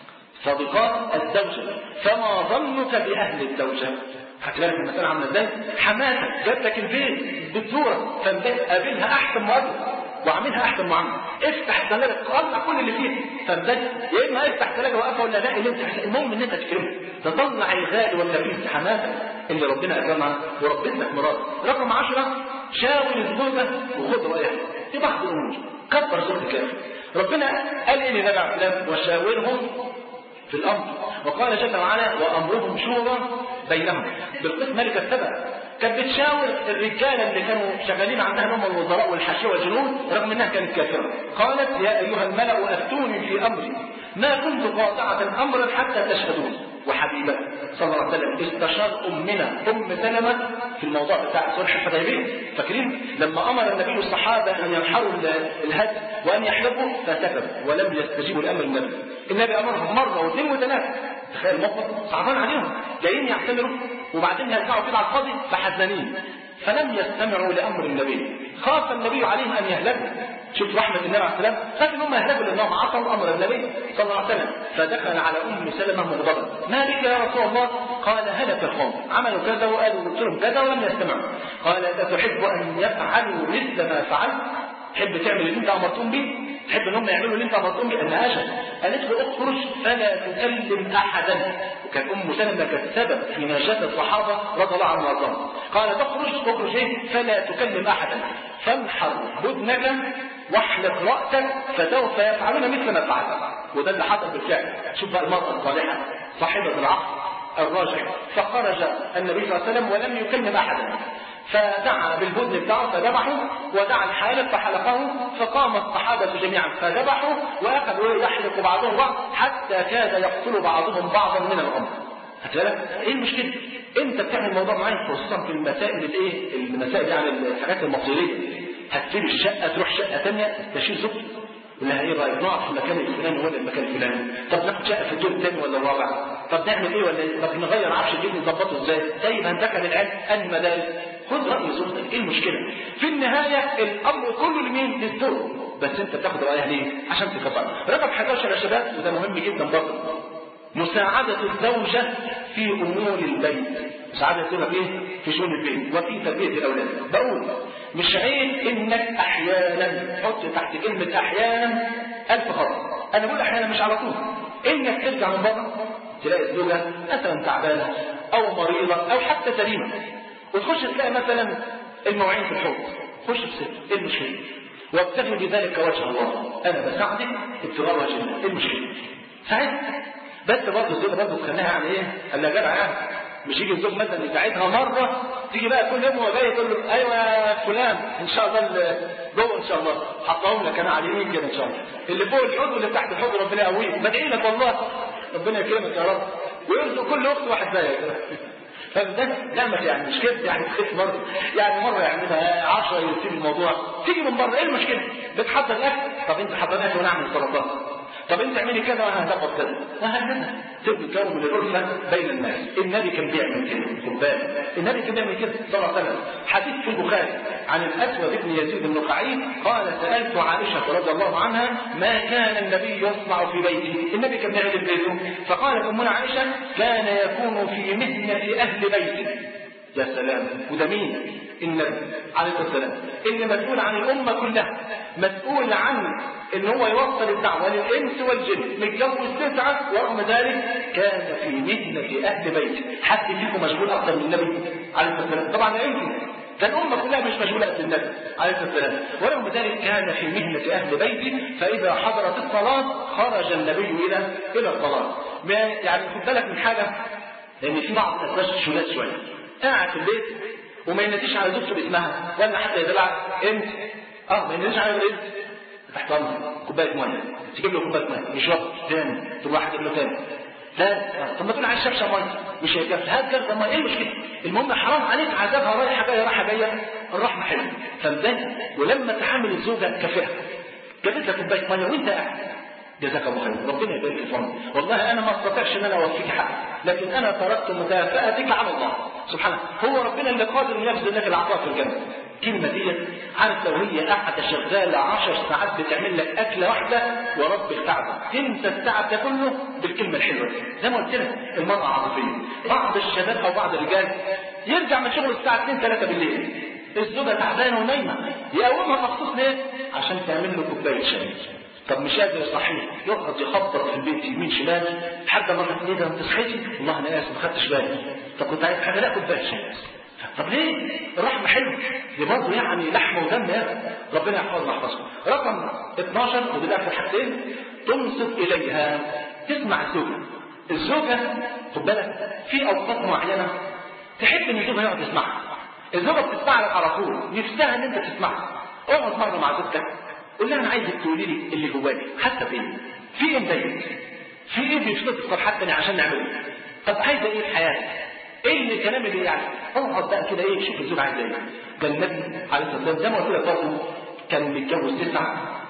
صديقات الزوجة، فما ظنك بأهل الزوجة؟ هتلاقي المسألة عاملة ازاي؟ حماتك جاب لك البيت بتزورك فمبين قابلها أحسن مقابلة وعاملها أحسن معاملة، افتح ثلاجة طلع كل اللي فيه فمبين، يا إما افتح ثلاجة واقفة ولا لا اللي انت، المهم إن أنت تكرمه، تطلع الغالي والنفيس حماتك اللي ربنا أكرمها وربنا لك مراد. رقم عشرة شاور الزوجة وخذ رأيها في بعض الأمور، كبر صوتك يا أخي. ربنا قال إيه للنبي عليه السلام؟ وشاورهم في الأمر، وقال جل وعلا وأمرهم شورى بينهم. بالقسم ملكة السبع كانت بتشاور الرجالة اللي كانوا شغالين عندها هم الوزراء والحاشية والجنود رغم أنها كانت كافرة. قالت يا أيها الملأ أفتوني في أمري ما كنت قاطعة أمرا حتى تشهدون. وحبيبة صلى الله عليه وسلم استشار أمنا أم سلمة في الموضوع بتاع صلح الحديبية، فاكرين لما أمر النبي الصحابة أن ينحروا الهدي وأن يحلبوا فسكتوا ولم يستجيبوا لأمر النبي. النبي أمرهم مرة واثنين وثلاثة، تخيل الموقف صعبان عليهم، جايين يعتمروا وبعدين يرجعوا كده على الفاضي فحزنين، فلم يستمعوا لأمر النبي. خاف النبي عليهم أن يهلكوا. شوف رحمة النبي عليه السلام، خاف أنهم يهلكوا لأنهم عصوا أمر النبي صلى الله عليه وسلم. فدخل على أم سلمة مغضبا: ما بك يا رسول الله؟ قال: هلك القوم، عملوا كذا وقالوا قلت لهم كذا ولم يستمعوا. قال: أتحب أن يفعلوا مثل ما فعلت؟ تحب تعمل اللي انت امرتهم به؟ تحب ان هم يعملوا اللي انت امرتهم به؟ قال هاشا. قالت له: اخرج فلا تكلم احدا. وكان ام سلمة كانت سبب في نجاة الصحابه رضي الله عنهم وارضاهم. قال: تخرج اخرج ايه؟ فلا تكلم احدا، فانحر بدنك واحلق راسك فسوف يفعلون مثل ما فعلت. وده اللي حصل بالفعل. شوف بقى المراه الصالحه صاحبه العقل الراجح. فخرج النبي صلى الله عليه وسلم ولم يكلم احدا، فدعا بالبدن بتاعه فذبحوا، ودعا الحالق فحلقه، فقام الصحابة جميعا فذبحوا، وأخذوا يحلقوا بعضهم بعض حتى كاد يقتل بعضهم بعضا من الأمر. هتلاقي ايه المشكلة؟ انت بتعمل الموضوع معين خصوصا في المسائل الايه؟ المسائل يعني الحاجات المصيرية. هتسيب الشقة تروح شقة ثانية تشيل زوجتك. ولا ايه رايك؟ نقعد في المكان الفلاني ولا المكان الفلاني؟ طب ناخد شقه في الدور الثاني ولا الرابع؟ طب نعمل ايه ولا ايه؟ طب نغير عفش البيت نظبطه ازاي؟ طيب هندخل العلم المدارس. خد راي زوجتك، ايه المشكله؟ في النهايه الامر كله لمين؟ للزوج. بس انت بتاخد رايها ليه؟ عشان تكبر. رقم احد عشر يا شباب، وده مهم جدا برضه، مساعده الزوجه في امور البيت. مساعده الزوجه في ايه؟ في شؤون البيت وفي تربيه الاولاد. بقول مش عيب انك احيانا حط تحت كلمه احيانا الف خط. انا بقول احيانا مش على طول. انك ترجع من بره تلاقي الزوجه مثلا تعبانه او مريضه او حتى سليمه، وتخش تلاقي مثلا المواعين في الحوض. خش في ست، ايه المشكله؟ وابتغي بذلك وجه الله. انا بساعدك ابتغاء وجه الله، ايه المشكله؟ ساعدها. بس برضه الزوجه برضه تخليها يعني ايه؟ قال لها جدع يعني. مش يجي الزوج مثلا يساعدها مره تيجي بقى كل يوم وهو جاي تقول له: ايوه يا فلان ان شاء الله جوه ان شاء الله حطهم لك انا على اليمين كده ان شاء الله، اللي فوق الحوض واللي تحت الحوض ربنا يقويك، بدعي لك والله ربنا يكرمك يا رب ويرزق كل اخت واحد زيك. فده نعمة يعني مش كده يعني تخف برضه يعني مره يعملها عشرة يسيب الموضوع. تيجي من بره ايه المشكله؟ بتحضر الاكل، طب انت حضر اكل ونعمل سلطات، طب انت اعملي كذا وانا هتاخد كذا، وهكذا تبقى تكون من الألفة بين الناس. النبي كان بيعمل كده، خد بالك النبي كان بيعمل كده صلى الله عليه وسلم. حديث في البخاري عن الاسود بن يزيد النخعي قال: سالت عائشه رضي الله عنها ما كان النبي يصنع في بيته. النبي كان بيعمل في بيته، فقالت امنا عائشه: كان يكون في مهنه اهل بيته. يا سلام، وده مين؟ النبي عليه الصلاه والسلام اللي مسؤول عن الامه كلها، مسؤول عن ان هو يوصل الدعوه للانس والجن، متجوز تسعه ورغم ذلك كان في مهنه اهل بيته. حد فيكم مشغول اكثر من النبي عليه الصلاه والسلام؟ طبعا لا يمكن، كان الامه كلها مش مشغوله قد النبي عليه الصلاه والسلام، ورغم ذلك كان في مهنه اهل بيته. فاذا حضرت الصلاه خرج النبي الى الى الصلاه. يعني خد بالك من حاجه، لان في بعض الازواج شولات شويه قاعد في البيت وما يناديش على زوجته باسمها ولا حتى يدلع انت اه ما يناديش على البيت تحت امر كوبايه ميه، تجيب له كوبايه ميه يشرب تاني، تروح تجيب له تاني لا. طب ما تقول عايز شبشب ميه مش هيكفي، هات جرد ميه، ايه المشكله؟ المهم حرام عليك عذابها رايحه جايه رايحه جايه، الرحمه حلوه فهمتني. ولما تحمل الزوجه كفاها جابت لك كوبايه ميه وانت قاعد جزاك الله خير ربنا يبارك في عمرك، والله انا ما استطيعش ان انا اوفيك حقك، لكن انا تركت مكافاتك على الله سبحانه. هو ربنا اللي قادر ان يبذل لك العطاء في الجنه. الكلمه دي عارف لو هي قاعده شغاله عشر ساعات بتعمل لك اكله واحده ورب الكعبه تنسى التعب ده كله بالكلمه الحلوه دي. زي ما قلت لك المراه عاطفيه. بعض الشباب او بعض الرجال يرجع من شغل الساعه اتنين تلاتة بالليل، الزوجه تعبانه ونايمه، يقومها مخصوص ليه؟ عشان تعمل له كوبايه شاي. طب مش قادر يصحيه، يقعد يخبط في البيت يمين شمال لحد ما ايه ده انت صحيتي؟ والله انا اسف ما خدتش بالي. طب كنت عايز حاجه؟ لا كوبايه شاي. طب ليه؟ الرحمه حلوه دي برضه يعني لحمه ودم يا ربنا يحفظنا يحفظكم. رقم اتناشر ودي اخر حاجتين، تنصت اليها، تسمع الزوجه. الزوجه خد بالك في اوقات معينه تحب ان الزوجه يقعد يسمعها. الزوجه بتسمع لك على طول، نفسها ان انت تسمعها. اقعد مره مع زوجتك قول لها انا عايزك تقولي لي اللي جواكي، حاسه بايه؟ في ايه مضايقك؟ في ايه بيشتغل الصفحات تاني عشان نعمله؟ طب عايزه ايه في حياتك؟ ايه الكلام اللي يعني؟ اقعد بقى كده ايه شوف الزوج عايز ايه. ده النبي عليه الصلاه والسلام زي ما قلت لك برضه كان متجوز تسعه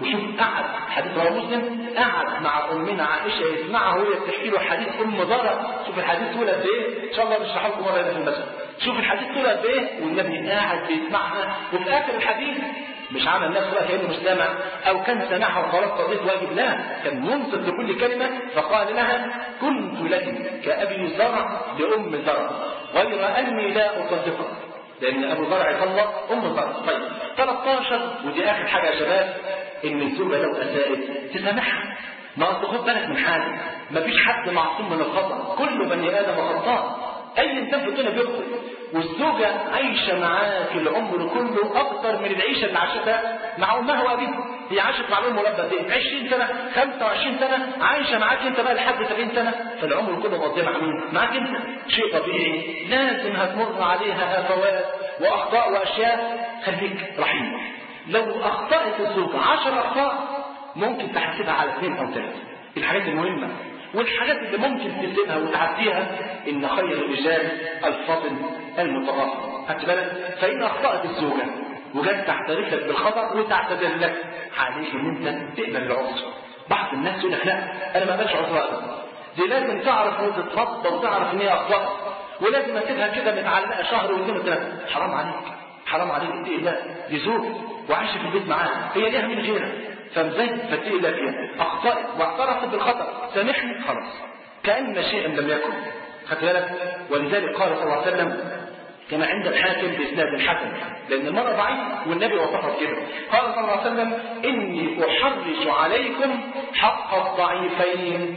وشوف قعد حديث رواه مسلم، قعد مع امنا عائشه يسمعها وهي بتحكي له حديث ام ذره. شوف الحديث طول قد ايه، ان شاء الله نشرحه لكم مره في المسجد. شوف الحديث طول قد ايه والنبي قاعد بيسمعها، وفي اخر الحديث مش عمل نفسه بقى كانه مش سامع او كان سامعها وخلاص قضيت واجب، لا، كان ينصت لكل كلمه. فقال لها: كنت لك كابي زرع لام زرع غير اني لا اصدقك، لان ابو زرع يطلق ام زرع. طيب ثلاثة عشر، ودي اخر حاجه يا شباب، ان الزوجه لو اساءت تسامحها. ما اصل خد بالك من حاجه، مفيش حد معصوم من الخطا، كل بني ادم خطاء، اي انسان في الدنيا بيخطئ. والزوجه عايشه معاه في العمر كله اكثر من العيشه اللي عاشتها مع امها وابيها. هي عاشت مع الام مربى ايه؟ عشرين سنه، خمسة وعشرين سنه، عايشه معاك انت بقى لحد سبعين سنه، فالعمر كله مقضيه مع مين؟ معاك انت. شيء طبيعي لازم هتمر عليها هفوات واخطاء واشياء. خليك رحيم. لو اخطات الزوجه عشر اخطاء ممكن تحاسبها على اثنين او ثلاثه. الحاجات المهمه والحاجات اللي ممكن تسيبها وتعديها، ان خير الرجال الفضل المتغافر. خدت بالك؟ فان اخطات الزوجه وجت تعترف لك بالخطا وتعتذر لك، عليك ان انت تقبل العذر. بعض الناس يقول لك: لا انا ما اقبلش عذر ابدا، دي لازم تعرف وتتفضل وتعرف ان هي اخطات، ولازم اسيبها كده متعلقه شهر واثنين وثلاثه. حرام عليك، حرام عليك، اتقي الله، دي زوج وعايشه في البيت معاها، هي ليها من غيرها، فازاي فتقي الله فيها؟ اخطات واعترفت بالخطا، سامحني، خلاص كأن شيئا لم يكن. خدت بالك؟ ولذلك قال صلى الله عليه وسلم كما عند الحاكم بإسناد الحسن، لأن المرأة ضعيفة والنبي وصفها كده. قال صلى الله عليه وسلم: إني أحرج عليكم حق الضعيفين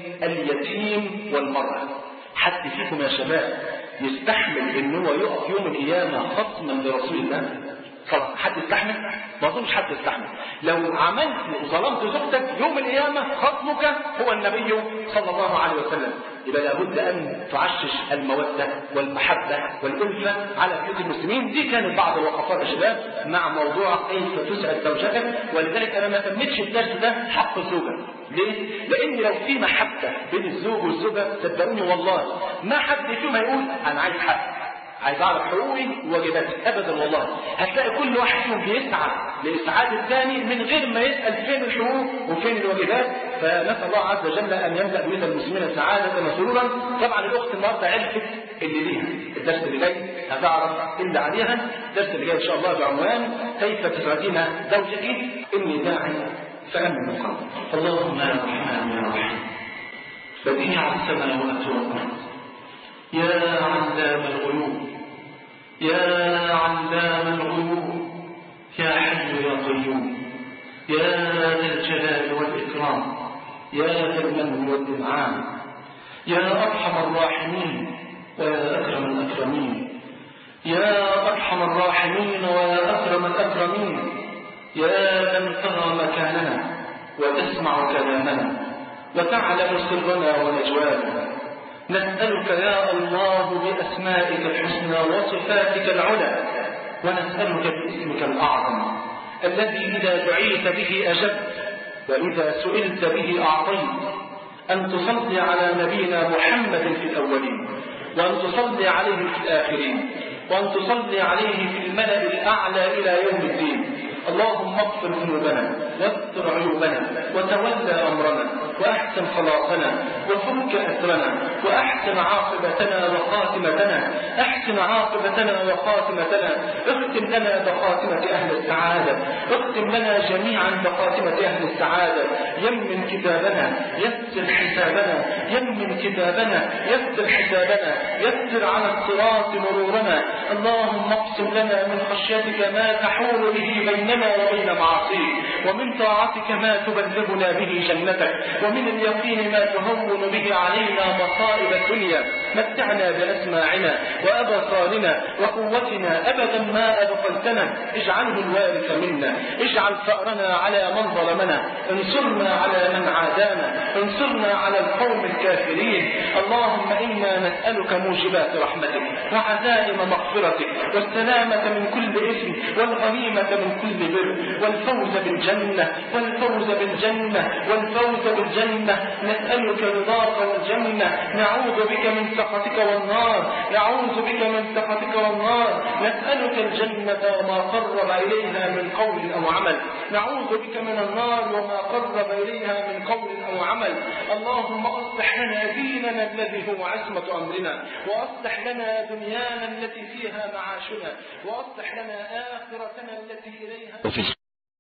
اليتيم والمرأة. حد فيكم يا شباب يستحمل إن هو يقف يوم القيامة خصما لرسول الله؟ خلاص حد يستحمل؟ ما اظنش حد يستحمل. لو عملت وظلمت زوجتك يوم القيامه خصمك هو النبي صلى الله عليه وسلم. يبقى لابد ان تعشش الموده والمحبه والالفه على بيوت المسلمين. دي كانت بعض الوقفات يا شباب مع موضوع كيف تسعد زوجتك. ولذلك انا ما سميتش الدرس ده حق الزوجه. ليه؟ لان لو في محبه بين الزوج والزوجه صدقوني والله ما حد فيهم هيقول انا عايز حق، عايز اعرف حقوقي وواجباتي، ابدا والله. هتلاقي كل واحد فيهم بيسعى لاسعاد الثاني من غير ما يسال فين الحقوق وفين الواجبات. فنسال الله عز وجل ان يملا بيوت المسلمين سعاده وسرورا. طبعا الاخت النهارده عرفت اللي ليها، الدرس اللي جاي هتعرف اللي عليها. الدرس اللي جاي ان شاء الله بعنوان كيف تسعدين زوجك. اني داعي فامن القلب. اللهم يا رحمن يا رحيم بديع السماوات والارض، يا علام الغيوب، يا علام الغيوب، يا حي يا قيوم، يا ذا الجلال والإكرام، يا ذا المن والإنعام، يا أرحم الراحمين ويا أكرم الأكرمين، يا أرحم الراحمين ويا أكرم الأكرمين، يا من ترى مكاننا وتسمع كلامنا وتعلم سرنا ونجوانا، نسألك يا الله بأسمائك الحسنى وصفاتك العلى، ونسألك باسمك الأعظم الذي إذا دعيت به أجبت وإذا سئلت به أعطيت، أن تصلي على نبينا محمد في الأولين، وأن تصلي عليه في الآخرين، وأن تصلي عليه في الملأ الأعلى إلى يوم الدين. اللهم اغفر ذنوبنا واستر عيوبنا وتولى أمرنا وأحسن خلاصنا وفك أسرنا وأحسن عاقبتنا وخاتمتنا، أحسن عاقبتنا وخاتمتنا، اختم لنا بخاتمة أهل السعادة، اختم لنا جميعا بخاتمة أهل السعادة. يمن كتابنا، يسر حسابنا، يمن كتابنا، يسر حسابنا، يسر على الصراط مرورنا. اللهم اقسم لنا من خشيتك ما تحول به بيننا وبين معاصيك، ومن طاعتك ما تبلغنا به جنتك، ومن اليقين ما تهون به علينا مصائب الدنيا. متعنا بأسماعنا وأبصارنا وقوتنا أبدا ما أبقيتنا، اجعله الوارث منا، اجعل ثأرنا على من ظلمنا، انصرنا على من عادانا، وانصرنا على القوم الكافرين. اللهم إنا نسألك موجبات رحمتك وعزائم مغفرتك والسلامة من كل إثم والغنيمة من كل بر والفوز بالجنة والفوز بالجنة والفوز بالجنة. نسألك رضاك والجنة، نعوذ بك من سخطك والنار، نعوذ بك من سخطك والنار. نسألك الجنة وما قرب إليها من قول أو عمل، نعوذ بك من النار وما قرب إليها من قول أو عمل. اللهم أصلح لنا ديننا الذي هو عصمة أمرنا، وأصلح لنا دنيانا التي فيها معاشنا، وأصلح لنا آخرتنا التي إليها